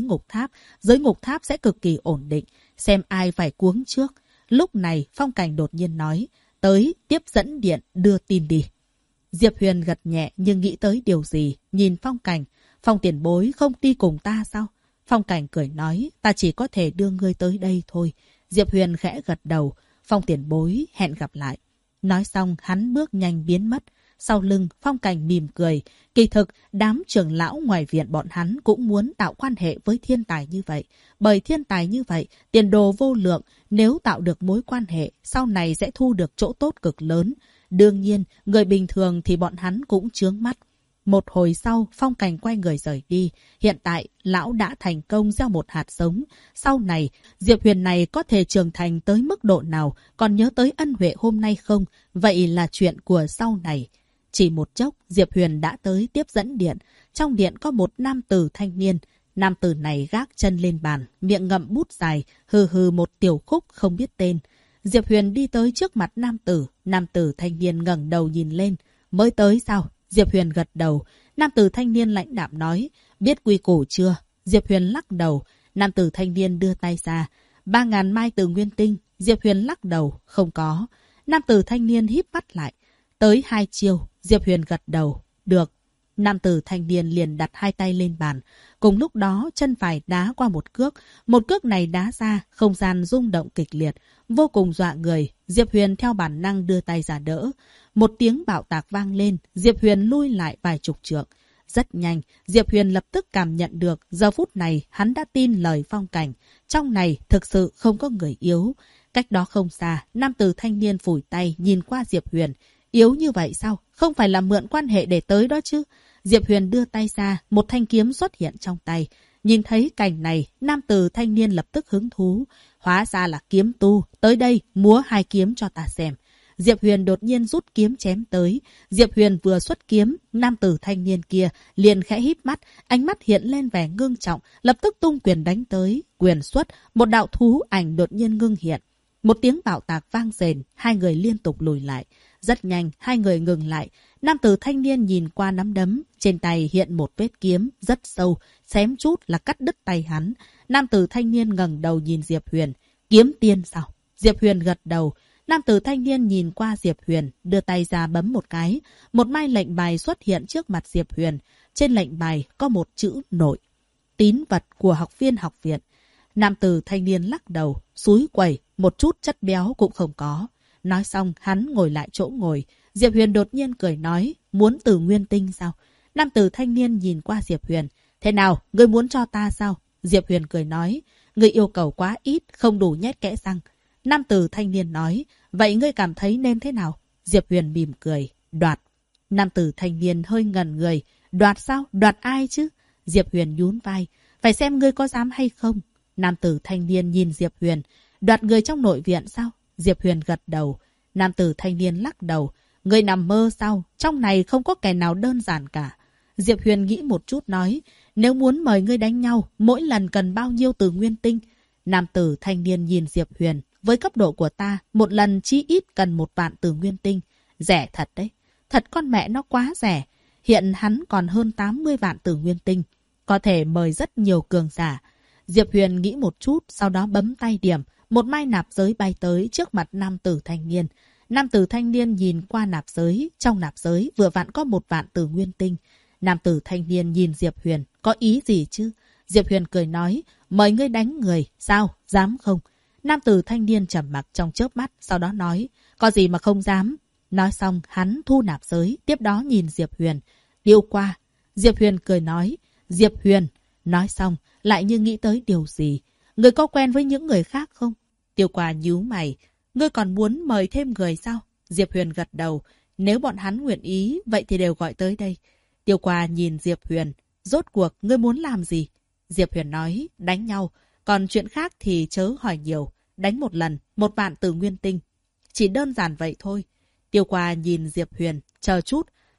ngục tháp sẽ cực kỳ ổn định. Xem ai phải cuống trước. Lúc này Phong Cảnh đột nhiên nói. Tới tiếp dẫn điện đưa tin đi. Diệp Huyền gật nhẹ nhưng nghĩ tới điều gì. Nhìn Phong Cảnh. Phong tiền bối không đi cùng ta sao? Phong Cảnh cười nói. Ta chỉ có thể đưa ngươi tới đây thôi. Diệp Huyền khẽ gật đầu. Phong tiền bối hẹn gặp lại. Nói xong hắn bước nhanh biến mất. Sau lưng Phong Cảnh mỉm cười. Kỳ thực đám trưởng lão ngoài viện bọn hắn cũng muốn tạo quan hệ với thiên tài như vậy. Bởi thiên tài như vậy tiền đồ vô lượng. Nếu tạo được mối quan hệ sau này sẽ thu được chỗ tốt cực lớn. Đương nhiên người bình thường thì bọn hắn cũng chướng mắt. Một hồi sau, Phong Cảnh quay người rời đi. Hiện tại, lão đã thành công gieo một hạt giống. Sau này, Diệp Huyền này có thể trưởng thành tới mức độ nào, còn nhớ tới ân huệ hôm nay không? Vậy là chuyện của sau này. Chỉ một chốc, Diệp Huyền đã tới tiếp dẫn điện. Trong điện có một nam tử thanh niên. Nam tử này gác chân lên bàn, miệng ngậm bút dài, hừ hừ một tiểu khúc không biết tên. Diệp Huyền đi tới trước mặt nam tử thanh niên ngẩng đầu nhìn lên. Mới tới sao? Diệp Huyền gật đầu. Nam tử thanh niên lãnh đạm nói. Biết quy củ chưa? Diệp Huyền lắc đầu. Nam tử thanh niên đưa tay ra. 3.000 mai từ nguyên tinh. Diệp Huyền lắc đầu. Không có. Nam tử thanh niên híp mắt lại. Tới 2 chiêu. Diệp Huyền gật đầu. Được. Nam tử thanh niên liền đặt 2 tay lên bàn. Cùng lúc đó chân phải đá qua một cước. Một cước này đá ra, không gian rung động kịch liệt. Vô cùng dọa người. Diệp Huyền theo bản năng đưa tay ra đỡ. Một tiếng bạo tạc vang lên. Diệp Huyền lui lại vài chục trượng. Rất nhanh, Diệp Huyền lập tức cảm nhận được. Giờ phút này hắn đã tin lời Phong Cảnh. Trong này thực sự không có người yếu. Cách đó không xa, nam tử thanh niên phủi tay nhìn qua Diệp Huyền. Yếu như vậy sao? Không phải là mượn quan hệ để tới đó chứ? Diệp Huyền đưa tay ra, một thanh kiếm xuất hiện trong tay. Nhìn thấy cảnh này, nam tử thanh niên lập tức hứng thú. Hóa ra là kiếm tu, tới đây múa 2 kiếm cho ta xem. Diệp Huyền đột nhiên rút kiếm chém tới. Diệp Huyền vừa xuất kiếm, nam tử thanh niên kia liền khẽ híp mắt, ánh mắt hiện lên vẻ ngưng trọng, lập tức tung quyền đánh tới. Quyền xuất, một đạo thú ảnh đột nhiên ngưng hiện. Một tiếng bạo tạc vang rền, 2 người liên tục lùi lại. Rất nhanh, 2 người ngừng lại. Nam tử thanh niên nhìn qua nắm đấm, trên tay hiện một vết kiếm rất sâu, xém chút là cắt đứt tay hắn. Nam tử thanh niên ngẩng đầu nhìn Diệp Huyền. Kiếm tiên sao? Diệp Huyền gật đầu. Nam tử thanh niên nhìn qua Diệp Huyền, đưa tay ra bấm một cái. Một mai lệnh bài xuất hiện trước mặt Diệp Huyền. Trên lệnh bài có một chữ nội. Tín vật của học viên học viện. Nam tử thanh niên lắc đầu, xúi quẩy, một chút chất béo cũng không có. Nói xong, hắn ngồi lại chỗ ngồi. Diệp Huyền đột nhiên cười nói, muốn từ nguyên tinh sao? Nam tử thanh niên nhìn qua Diệp Huyền. Thế nào, ngươi muốn cho ta sao? Diệp Huyền cười nói, ngươi yêu cầu quá ít, không đủ nhét kẽ răng. Nam tử thanh niên nói, vậy ngươi cảm thấy nên thế nào? Diệp Huyền mỉm cười, đoạt. Nam tử thanh niên hơi ngẩn người, đoạt sao? Đoạt ai chứ? Diệp Huyền nhún vai, phải xem ngươi có dám hay không. Nam tử thanh niên nhìn Diệp Huyền, đoạt người trong nội viện sao? Diệp Huyền gật đầu. Nam tử thanh niên lắc đầu, ngươi nằm mơ sao? Trong này không có kẻ nào đơn giản cả. Diệp Huyền nghĩ một chút nói, nếu muốn mời ngươi đánh nhau, mỗi lần cần bao nhiêu từ nguyên tinh? Nam tử thanh niên nhìn Diệp Huyền, với cấp độ của ta, một lần chí ít cần 1 vạn từ nguyên tinh. Rẻ thật đấy. Thật con mẹ nó quá rẻ. Hiện hắn còn hơn 80 vạn từ nguyên tinh. Có thể mời rất nhiều cường giả. Diệp Huyền nghĩ một chút, sau đó bấm tay điểm. Một mai nạp giới bay tới trước mặt nam tử thanh niên. Nam tử thanh niên nhìn qua nạp giới. Trong nạp giới vừa vặn có 1 vạn từ nguyên tinh. Nam tử thanh niên nhìn Diệp Huyền. Có ý gì chứ? Diệp Huyền cười nói, mời ngươi đánh người. Sao? Dám không? Nam tử thanh niên trầm mặc trong chớp mắt. Sau đó nói, có gì mà không dám? Nói xong hắn thu nạp giới. Tiếp đó nhìn Diệp Huyền. Điêu qua. Diệp Huyền cười nói, Diệp Huyền. Nói xong lại như nghĩ tới điều gì. Ngươi có quen với những người khác không? Tiêu Qua nhíu mày. Ngươi còn muốn mời thêm người sao? Diệp Huyền gật đầu. Nếu bọn hắn nguyện ý, vậy thì đều gọi tới đây. Tiêu Qua nhìn Diệp Huyền. Rốt cuộc, ngươi muốn làm gì? Diệp Huyền nói, đánh nhau. Còn chuyện khác thì chớ hỏi nhiều. Đánh một lần, 1 vạn từ nguyên tinh. Chỉ đơn giản vậy thôi. Tiêu Qua nhìn Diệp Huyền. Chờ chút,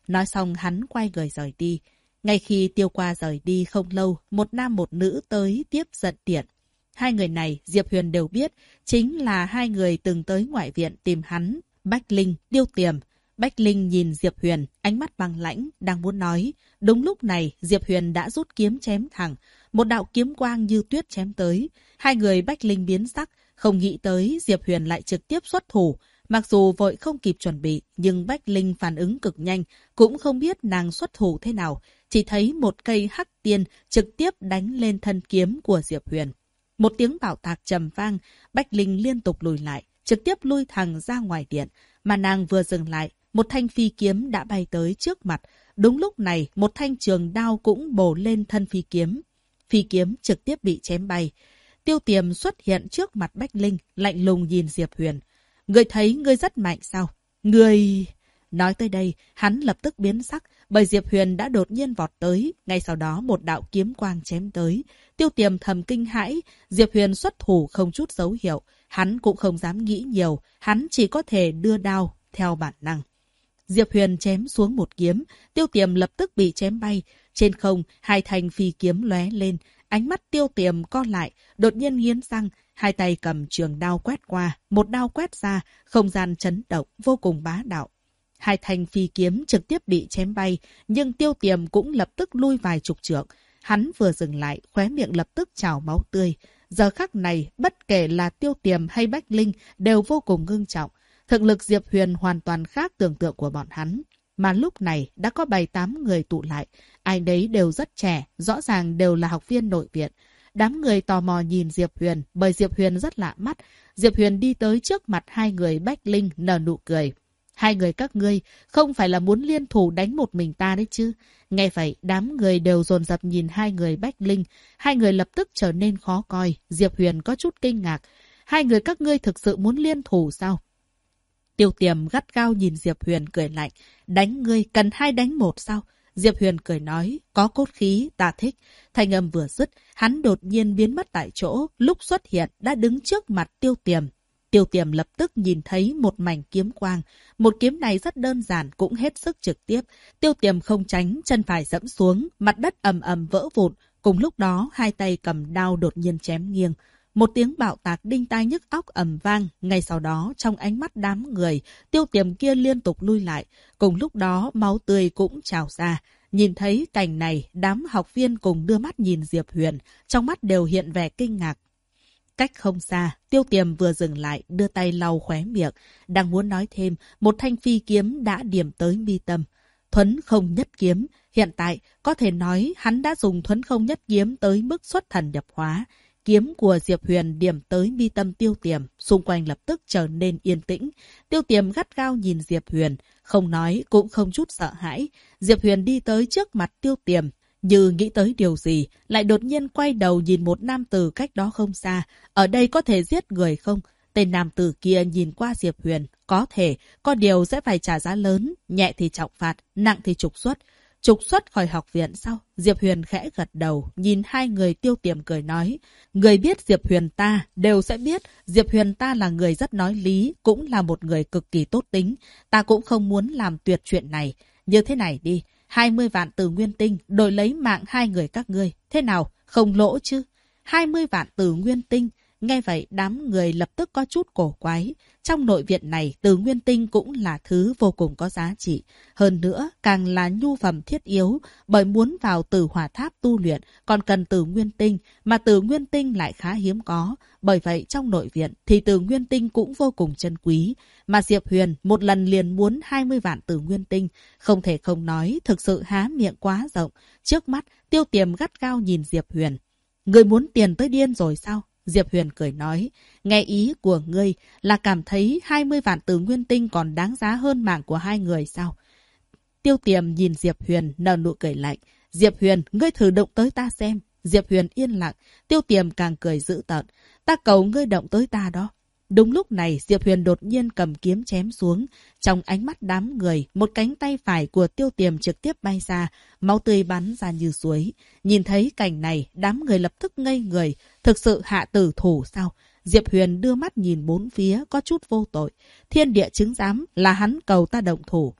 Nói xong hắn quay người rời đi. Ngay khi Tiêu Qua rời đi không lâu, một nam một nữ tới tiếp dẫn điện. Hai người này Diệp Huyền đều biết, chính là hai người từng tới ngoại viện tìm hắn, Bách Linh, Tiêu Tiềm. Bách Linh nhìn Diệp Huyền, ánh mắt băng lãnh, đang muốn nói. Đúng lúc này, Diệp Huyền đã rút kiếm chém thẳng. Một đạo kiếm quang như tuyết chém tới. Hai người Bách Linh biến sắc, không nghĩ tới Diệp Huyền lại trực tiếp xuất thủ. Mặc dù vội không kịp chuẩn bị, nhưng Bách Linh phản ứng cực nhanh, cũng không biết nàng xuất thủ thế nào. Chỉ thấy một cây hắc tiên trực tiếp đánh lên thân kiếm của Diệp Huyền. Một tiếng bảo tạc trầm vang, Bách Linh liên tục lùi lại, trực tiếp lui thẳng ra ngoài điện. Mà nàng vừa dừng lại, một thanh phi kiếm đã bay tới trước mặt. Đúng lúc này, một thanh trường đao cũng bổ lên thân phi kiếm. Phi kiếm trực tiếp bị chém bay. Tiêu Tiềm xuất hiện trước mặt Bách Linh, lạnh lùng nhìn Diệp Huyền. Ngươi thấy ngươi rất mạnh sao? Ngươi... Nói tới đây, hắn lập tức biến sắc, bởi Diệp Huyền đã đột nhiên vọt tới. Ngay sau đó một đạo kiếm quang chém tới. Tiêu Tiềm thầm kinh hãi, Diệp Huyền xuất thủ không chút dấu hiệu. Hắn cũng không dám nghĩ nhiều, hắn chỉ có thể đưa đao theo bản năng. Diệp Huyền chém xuống một kiếm, Tiêu Tiềm lập tức bị chém bay. Trên không, hai thanh phi kiếm lóe lên, ánh mắt Tiêu Tiềm co lại, đột nhiên nghiến răng, hai tay cầm trường đao quét qua, một đao quét ra, không gian chấn động, vô cùng bá đạo. Hai thanh phi kiếm trực tiếp bị chém bay, nhưng Tiêu Tiềm cũng lập tức lui vài chục trượng. Hắn vừa dừng lại, khóe miệng lập tức trào máu tươi. Giờ khắc này, bất kể là Tiêu Tiềm hay Bách Linh đều vô cùng ngưng trọng. Thực lực Diệp Huyền hoàn toàn khác tưởng tượng của bọn hắn. Mà lúc này đã có 7-8 người tụ lại. Ai đấy đều rất trẻ, rõ ràng đều là học viên nội viện. Đám người tò mò nhìn Diệp Huyền, bởi Diệp Huyền rất lạ mắt. Diệp Huyền đi tới trước mặt hai người Bách Linh nở nụ cười. Hai người các ngươi không phải là muốn liên thủ đánh một mình ta đấy chứ? Nghe vậy, đám người đều dồn dập nhìn hai người Bách Linh. Hai người lập tức trở nên khó coi. Diệp Huyền có chút kinh ngạc. Hai người các ngươi thực sự muốn liên thủ sao? Tiêu Tiềm gắt gao nhìn Diệp Huyền cười lạnh. Đánh ngươi cần 2 đánh 1 sao? Diệp Huyền cười nói, có cốt khí, ta thích. Thanh âm vừa dứt, hắn đột nhiên biến mất tại chỗ, lúc xuất hiện đã đứng trước mặt Tiêu Tiềm. Tiêu Tiềm lập tức nhìn thấy một mảnh kiếm quang. Một kiếm này rất đơn giản, cũng hết sức trực tiếp. Tiêu Tiềm không tránh, chân phải dẫm xuống, mặt đất ầm ầm vỡ vụn. Cùng lúc đó, hai tay cầm đao đột nhiên chém nghiêng. Một tiếng bạo tạc đinh tai nhức óc ầm vang. Ngay sau đó, trong ánh mắt đám người, Tiêu Tiềm kia liên tục lui lại. Cùng lúc đó, máu tươi cũng trào ra. Nhìn thấy cảnh này, đám học viên cùng đưa mắt nhìn Diệp Huyền, trong mắt đều hiện vẻ kinh ngạc. Cách không xa, Tiêu Tiềm vừa dừng lại, đưa tay lau khóe miệng. Đang muốn nói thêm, một thanh phi kiếm đã điểm tới mi tâm. Thuấn không nhất kiếm. Hiện tại, có thể nói hắn đã dùng thuấn không nhất kiếm tới mức xuất thần nhập hóa. Kiếm của Diệp Huyền điểm tới mi tâm Tiêu Tiềm, xung quanh lập tức trở nên yên tĩnh. Tiêu Tiềm gắt gao nhìn Diệp Huyền, không nói cũng không chút sợ hãi. Diệp Huyền đi tới trước mặt Tiêu Tiềm, như nghĩ tới điều gì, lại đột nhiên quay đầu nhìn một nam tử cách đó không xa. Ở đây có thể giết người không? Tên nam tử kia nhìn qua Diệp Huyền, có thể, có điều sẽ phải trả giá lớn, nhẹ thì trọng phạt, nặng thì trục xuất. Trục xuất khỏi học viện sao? Diệp Huyền khẽ gật đầu, nhìn hai người Tiêu Tiềm cười nói. Người biết Diệp Huyền ta, đều sẽ biết Diệp Huyền ta là người rất nói lý, cũng là một người cực kỳ tốt tính. Ta cũng không muốn làm tuyệt chuyện này. Như thế này đi, 20 vạn từ nguyên tinh, đổi lấy mạng hai người các ngươi. Thế nào? Không lỗ chứ? 20 vạn từ nguyên tinh. Nghe vậy, đám người lập tức có chút cổ quái. Trong nội viện này, từ nguyên tinh cũng là thứ vô cùng có giá trị. Hơn nữa, càng là nhu phẩm thiết yếu, bởi muốn vào Tử Hỏa Tháp tu luyện, còn cần từ nguyên tinh, mà từ nguyên tinh lại khá hiếm có. Bởi vậy, trong nội viện, thì từ nguyên tinh cũng vô cùng chân quý. Mà Diệp Huyền một lần liền muốn 20 vạn từ nguyên tinh. Không thể không nói, thực sự há miệng quá rộng. Trước mắt, Tiêu Tiềm gắt gao nhìn Diệp Huyền. Người muốn tiền tới điên rồi sao? Diệp Huyền cười nói, nghe ý của ngươi là cảm thấy 20 vạn từ nguyên tinh còn đáng giá hơn mạng của hai người sao? Tiêu Tiềm nhìn Diệp Huyền nở nụ cười lạnh. Diệp Huyền, ngươi thử động tới ta xem. Diệp Huyền yên lặng, Tiêu Tiềm càng cười dữ tợn. Ta cầu ngươi động tới ta đó. Đúng lúc này, Diệp Huyền đột nhiên cầm kiếm chém xuống. Trong ánh mắt đám người, một cánh tay phải của Tiêu Tiềm trực tiếp bay ra, máu tươi bắn ra như suối. Nhìn thấy cảnh này, đám người lập tức ngây người. Thực sự hạ tử thủ sao? Diệp Huyền đưa mắt nhìn bốn phía, có chút vô tội. Thiên địa chứng giám là hắn cầu ta động thủ.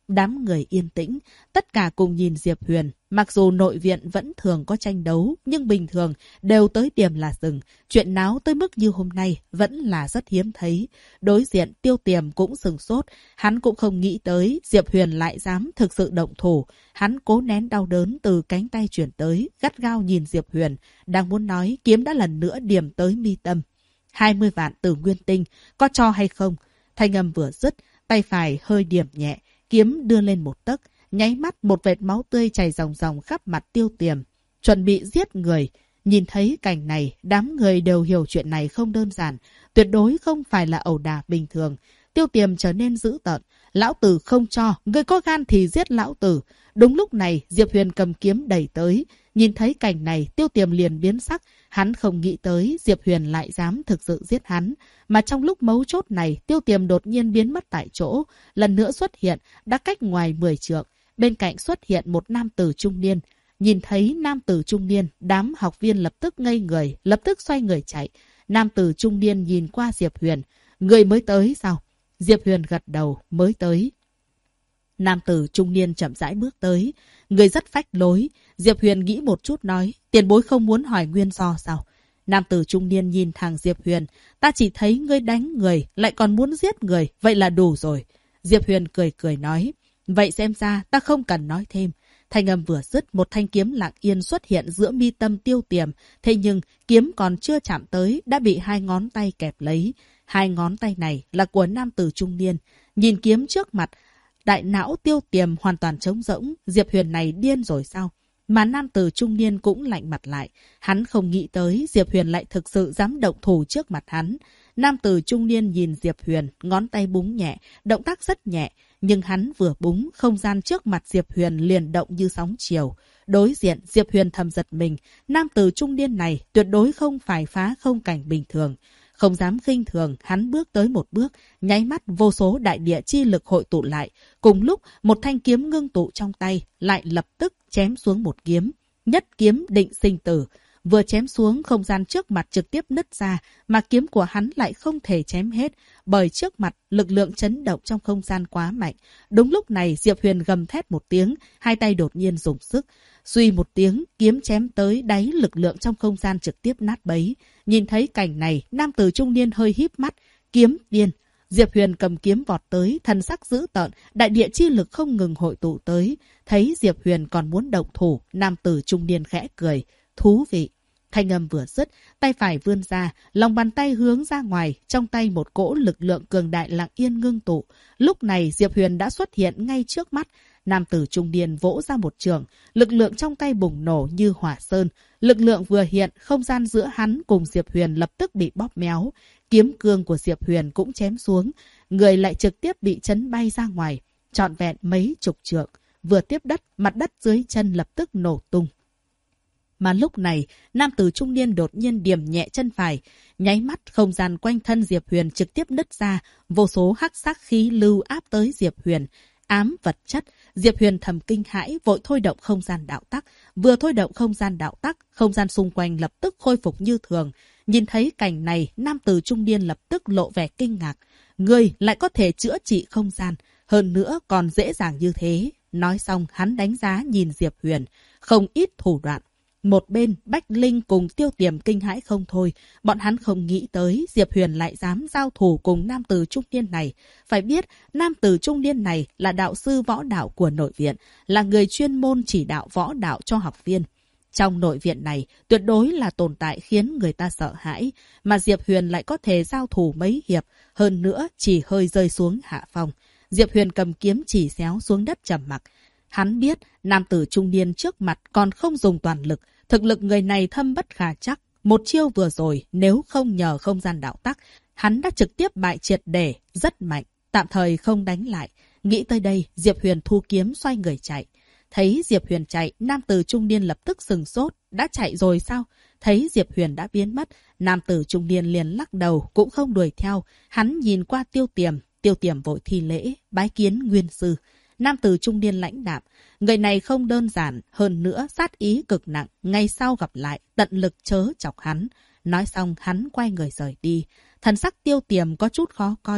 đám người yên tĩnh, tất cả cùng nhìn Diệp Huyền. Mặc dù nội viện vẫn thường có tranh đấu, nhưng bình thường đều tới điểm là dừng. Chuyện náo tới mức như hôm nay vẫn là rất hiếm thấy. Đối diện Tiêu Tiềm cũng sừng sốt, hắn cũng không nghĩ tới Diệp Huyền lại dám thực sự động thủ. Hắn cố nén đau đớn từ cánh tay chuyển tới, gắt gao nhìn Diệp Huyền, đang muốn nói kiếm đã lần nữa điểm tới mi tâm. 20 vạn Tử Nguyên Tinh, có cho hay không? Thanh âm vừa dứt, tay phải hơi điểm nhẹ, kiếm đưa lên một tấc, nháy mắt một vệt máu tươi chảy ròng ròng khắp mặt Tiêu Tiềm, chuẩn bị giết người. Nhìn thấy cảnh này, đám người đều hiểu chuyện này không đơn giản, tuyệt đối không phải là ẩu đả bình thường. Tiêu Tiềm trở nên dữ tợn, lão tử không cho, người có gan thì giết lão tử. Đúng lúc này, Diệp Huyền cầm kiếm đẩy tới, nhìn thấy cảnh này, Tiêu Tiềm liền biến sắc, hắn không nghĩ tới Diệp Huyền lại dám thực sự giết hắn. Mà trong lúc mấu chốt này, Tiêu Tiềm đột nhiên biến mất tại chỗ, lần nữa xuất hiện, đã cách ngoài 10 trượng. Bên cạnh xuất hiện một nam tử trung niên. Nhìn thấy nam tử trung niên, đám học viên lập tức ngây người, lập tức xoay người chạy. Nam tử trung niên nhìn qua Diệp Huyền. Người mới tới sao? Diệp Huyền gật đầu, mới tới. Nam tử trung niên chậm rãi bước tới. Người rất phách lối. Diệp Huyền nghĩ một chút nói, tiền bối không muốn hỏi nguyên do sao? Nam tử trung niên nhìn thẳng Diệp Huyền. Ta chỉ thấy ngươi đánh người, lại còn muốn giết người, vậy là đủ rồi. Diệp Huyền cười cười nói, vậy xem ra ta không cần nói thêm. Thanh âm vừa dứt, một thanh kiếm lặng yên xuất hiện giữa mi tâm Tiêu Tiềm. Thế nhưng, kiếm còn chưa chạm tới, đã bị hai ngón tay kẹp lấy. Hai ngón tay này là của nam tử trung niên. Nhìn kiếm trước mặt, đại não Tiêu Tiềm hoàn toàn trống rỗng. Diệp Huyền này điên rồi sao? Mà nam tử trung niên cũng lạnh mặt lại. Hắn không nghĩ tới Diệp Huyền lại thực sự dám động thủ trước mặt hắn. Nam tử trung niên nhìn Diệp Huyền, ngón tay búng nhẹ, động tác rất nhẹ. Nhưng hắn vừa búng, không gian trước mặt Diệp Huyền liền động như sóng chiều. Đối diện, Diệp Huyền thầm giật mình. Nam tử trung niên này tuyệt đối không phải phá không cảnh bình thường. Không dám khinh thường, hắn bước tới một bước, nháy mắt vô số đại địa chi lực hội tụ lại. Cùng lúc, một thanh kiếm ngưng tụ trong tay, lại lập tức chém xuống một kiếm. Nhất kiếm định sinh tử. Vừa chém xuống, không gian trước mặt trực tiếp nứt ra, mà kiếm của hắn lại không thể chém hết, bởi trước mặt lực lượng chấn động trong không gian quá mạnh. Đúng lúc này, Diệp Huyền gầm thét một tiếng, hai tay đột nhiên dùng sức. Suy một tiếng, kiếm chém tới đáy, lực lượng trong không gian trực tiếp nát bấy. Nhìn thấy cảnh này, nam tử trung niên hơi híp mắt, kiếm điên. Diệp Huyền cầm kiếm vọt tới, thần sắc dữ tợn, đại địa chi lực không ngừng hội tụ tới. Thấy Diệp Huyền còn muốn động thủ, nam tử trung niên khẽ cười. Thú vị. Thanh âm vừa dứt, tay phải vươn ra, lòng bàn tay hướng ra ngoài, trong tay một cỗ lực lượng cường đại lặng yên ngưng tụ. Lúc này Diệp Huyền đã xuất hiện ngay trước mắt. Nam tử trung niên vỗ ra một trường, lực lượng trong tay bùng nổ như hỏa sơn. Lực lượng vừa hiện, không gian giữa hắn cùng Diệp Huyền lập tức bị bóp méo. Kiếm cương của Diệp Huyền cũng chém xuống, người lại trực tiếp bị chấn bay ra ngoài, trọn vẹn mấy chục trượng. Vừa tiếp đất, mặt đất dưới chân lập tức nổ tung. Mà lúc này, nam tử trung niên đột nhiên điểm nhẹ chân phải. Nháy mắt, không gian quanh thân Diệp Huyền trực tiếp nứt ra. Vô số hắc sắc khí lưu áp tới Diệp Huyền. Ám vật chất. Diệp Huyền thầm kinh hãi, vội thôi động không gian đạo tắc. Vừa thôi động không gian đạo tắc, không gian xung quanh lập tức khôi phục như thường. Nhìn thấy cảnh này, nam tử trung niên lập tức lộ vẻ kinh ngạc. Ngươi lại có thể chữa trị không gian. Hơn nữa còn dễ dàng như thế. Nói xong, hắn đánh giá nhìn Diệp Huyền. Không ít thủ đoạn. Một bên, Bách Linh cùng Tiêu Tiềm kinh hãi không thôi. Bọn hắn không nghĩ tới Diệp Huyền lại dám giao thủ cùng nam tử trung niên này. Phải biết, nam tử trung niên này là đạo sư võ đạo của nội viện, là người chuyên môn chỉ đạo võ đạo cho học viên. Trong nội viện này, tuyệt đối là tồn tại khiến người ta sợ hãi, mà Diệp Huyền lại có thể giao thủ mấy hiệp, hơn nữa chỉ hơi rơi xuống hạ phong. Diệp Huyền cầm kiếm chỉ xéo xuống đất trầm mặc. Hắn biết, nam tử trung niên trước mặt còn không dùng toàn lực, thực lực người này thâm bất khả chắc. Một chiêu vừa rồi, nếu không nhờ không gian đạo tắc, hắn đã trực tiếp bại triệt để, rất mạnh, tạm thời không đánh lại. Nghĩ tới đây, Diệp Huyền thu kiếm xoay người chạy. Thấy Diệp Huyền chạy, nam tử trung niên lập tức sừng sốt, đã chạy rồi sao? Thấy Diệp Huyền đã biến mất, nam tử trung niên liền lắc đầu, cũng không đuổi theo. Hắn nhìn qua Tiêu Tiềm vội thi lễ, bái kiến nguyên sư. Nam tử trung niên lãnh đạm, người này không đơn giản, hơn nữa sát ý cực nặng, ngày sau gặp lại, tận lực chớ chọc hắn. Nói xong hắn quay người rời đi. Thần sắc Tiêu Tiềm có chút khó coi,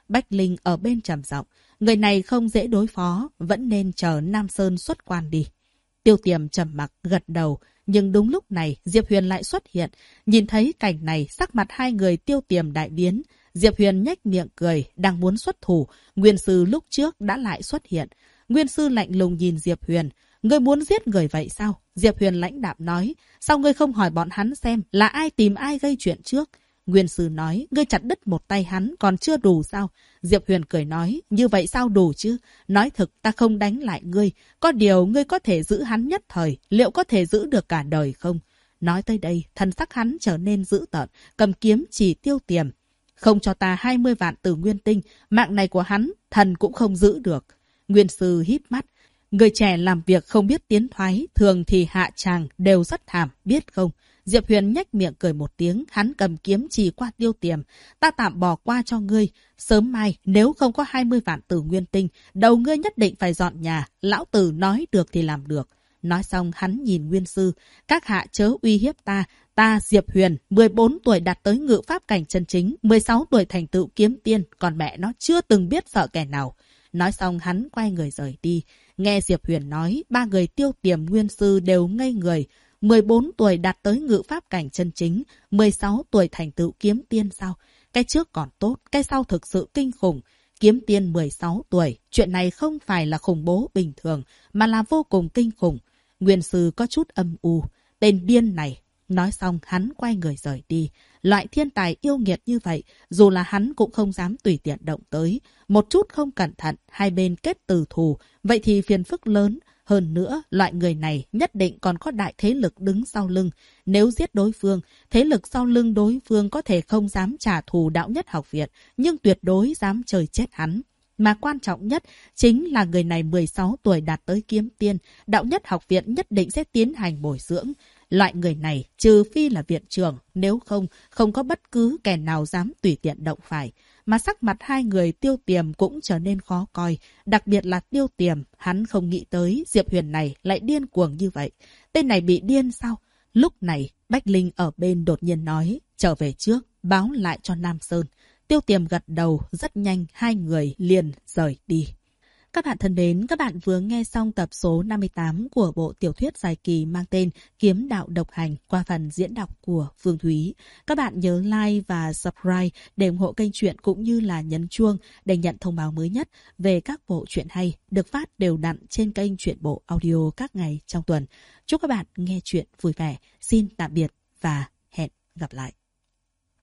Bách Linh ở bên trầm giọng. Người này không dễ đối phó, vẫn nên chờ Nam Sơn xuất quan đi. Tiêu Tiềm trầm mặc gật đầu, nhưng đúng lúc này Diệp Huyền lại xuất hiện. Nhìn thấy cảnh này, sắc mặt hai người Tiêu Tiềm đại biến. Diệp Huyền nhếch miệng cười, đang muốn xuất thủ. Nguyên sư lúc trước đã lại xuất hiện. Nguyên sư lạnh lùng nhìn Diệp Huyền. Ngươi muốn giết người vậy sao? Diệp Huyền lãnh đạm nói. Sao ngươi không hỏi bọn hắn xem là ai tìm ai gây chuyện trước? Nguyên sư nói, ngươi chặt đứt một tay hắn còn chưa đủ sao? Diệp Huyền cười nói, như vậy sao đủ chứ? Nói thực ta không đánh lại ngươi. Có điều ngươi có thể giữ hắn nhất thời, liệu có thể giữ được cả đời không? Nói tới đây, thần sắc hắn trở nên dữ tợn, cầm kiếm chỉ Tiêu Tiềm. Không cho ta 20 vạn tử nguyên tinh, mạng này của hắn, thần cũng không giữ được. Nguyên sư híp mắt. Người trẻ làm việc không biết tiến thoái, thường thì hạ tràng đều rất thảm, biết không? Diệp Huyền nhếch miệng cười một tiếng, hắn cầm kiếm chỉ qua Tiêu Tiềm. Ta tạm bỏ qua cho ngươi. Sớm mai, nếu không có 20 vạn tử nguyên tinh, đầu ngươi nhất định phải dọn nhà. Lão tử nói được thì làm được. Nói xong hắn nhìn Nguyên sư. Các hạ chớ uy hiếp ta. Ta Diệp Huyền, 14 tuổi đạt tới ngự pháp cảnh chân chính, 16 tuổi thành tựu kiếm tiên, còn mẹ nó chưa từng biết sợ kẻ nào. Nói xong hắn quay người rời đi. Nghe Diệp Huyền nói, ba người Tiêu Tiềm Nguyên sư đều ngây người. 14 tuổi đạt tới ngự pháp cảnh chân chính, 16 tuổi thành tựu kiếm tiên sao? Cái trước còn tốt, cái sau thực sự kinh khủng. Kiếm tiên 16 tuổi, chuyện này không phải là khủng bố bình thường, mà là vô cùng kinh khủng. Nguyên sư có chút âm u, tên điên này. Nói xong hắn quay người rời đi. Loại thiên tài yêu nghiệt như vậy, dù là hắn cũng không dám tùy tiện động tới. Một chút không cẩn thận, hai bên kết tử thù, vậy thì phiền phức lớn. Hơn nữa, loại người này nhất định còn có đại thế lực đứng sau lưng. Nếu giết đối phương, thế lực sau lưng đối phương có thể không dám trả thù đạo nhất học viện, nhưng tuyệt đối dám chơi chết hắn. Mà quan trọng nhất chính là người này 16 tuổi đạt tới kiếm tiên, đạo nhất học viện nhất định sẽ tiến hành bồi dưỡng. Loại người này trừ phi là viện trưởng, nếu không, không có bất cứ kẻ nào dám tùy tiện động phải. Mà sắc mặt hai người Tiêu Tiềm cũng trở nên khó coi, đặc biệt là Tiêu Tiềm, hắn không nghĩ tới Diệp Huyền này lại điên cuồng như vậy. Tên này bị điên sao? Lúc này, Bách Linh ở bên đột nhiên nói, trở về trước, báo lại cho Nam Sơn. Tiêu Tiềm gật đầu, rất nhanh hai người liền rời đi. Các bạn thân mến, các bạn vừa nghe xong tập số 58 của bộ tiểu thuyết dài kỳ mang tên Kiếm đạo độc hành qua phần diễn đọc của Phương Thúy. Các bạn nhớ like và subscribe để ủng hộ kênh truyện cũng như là nhấn chuông để nhận thông báo mới nhất về các bộ truyện hay được phát đều đặn trên kênh Truyện Bộ Audio các ngày trong tuần. Chúc các bạn nghe truyện vui vẻ. Xin tạm biệt và hẹn gặp lại.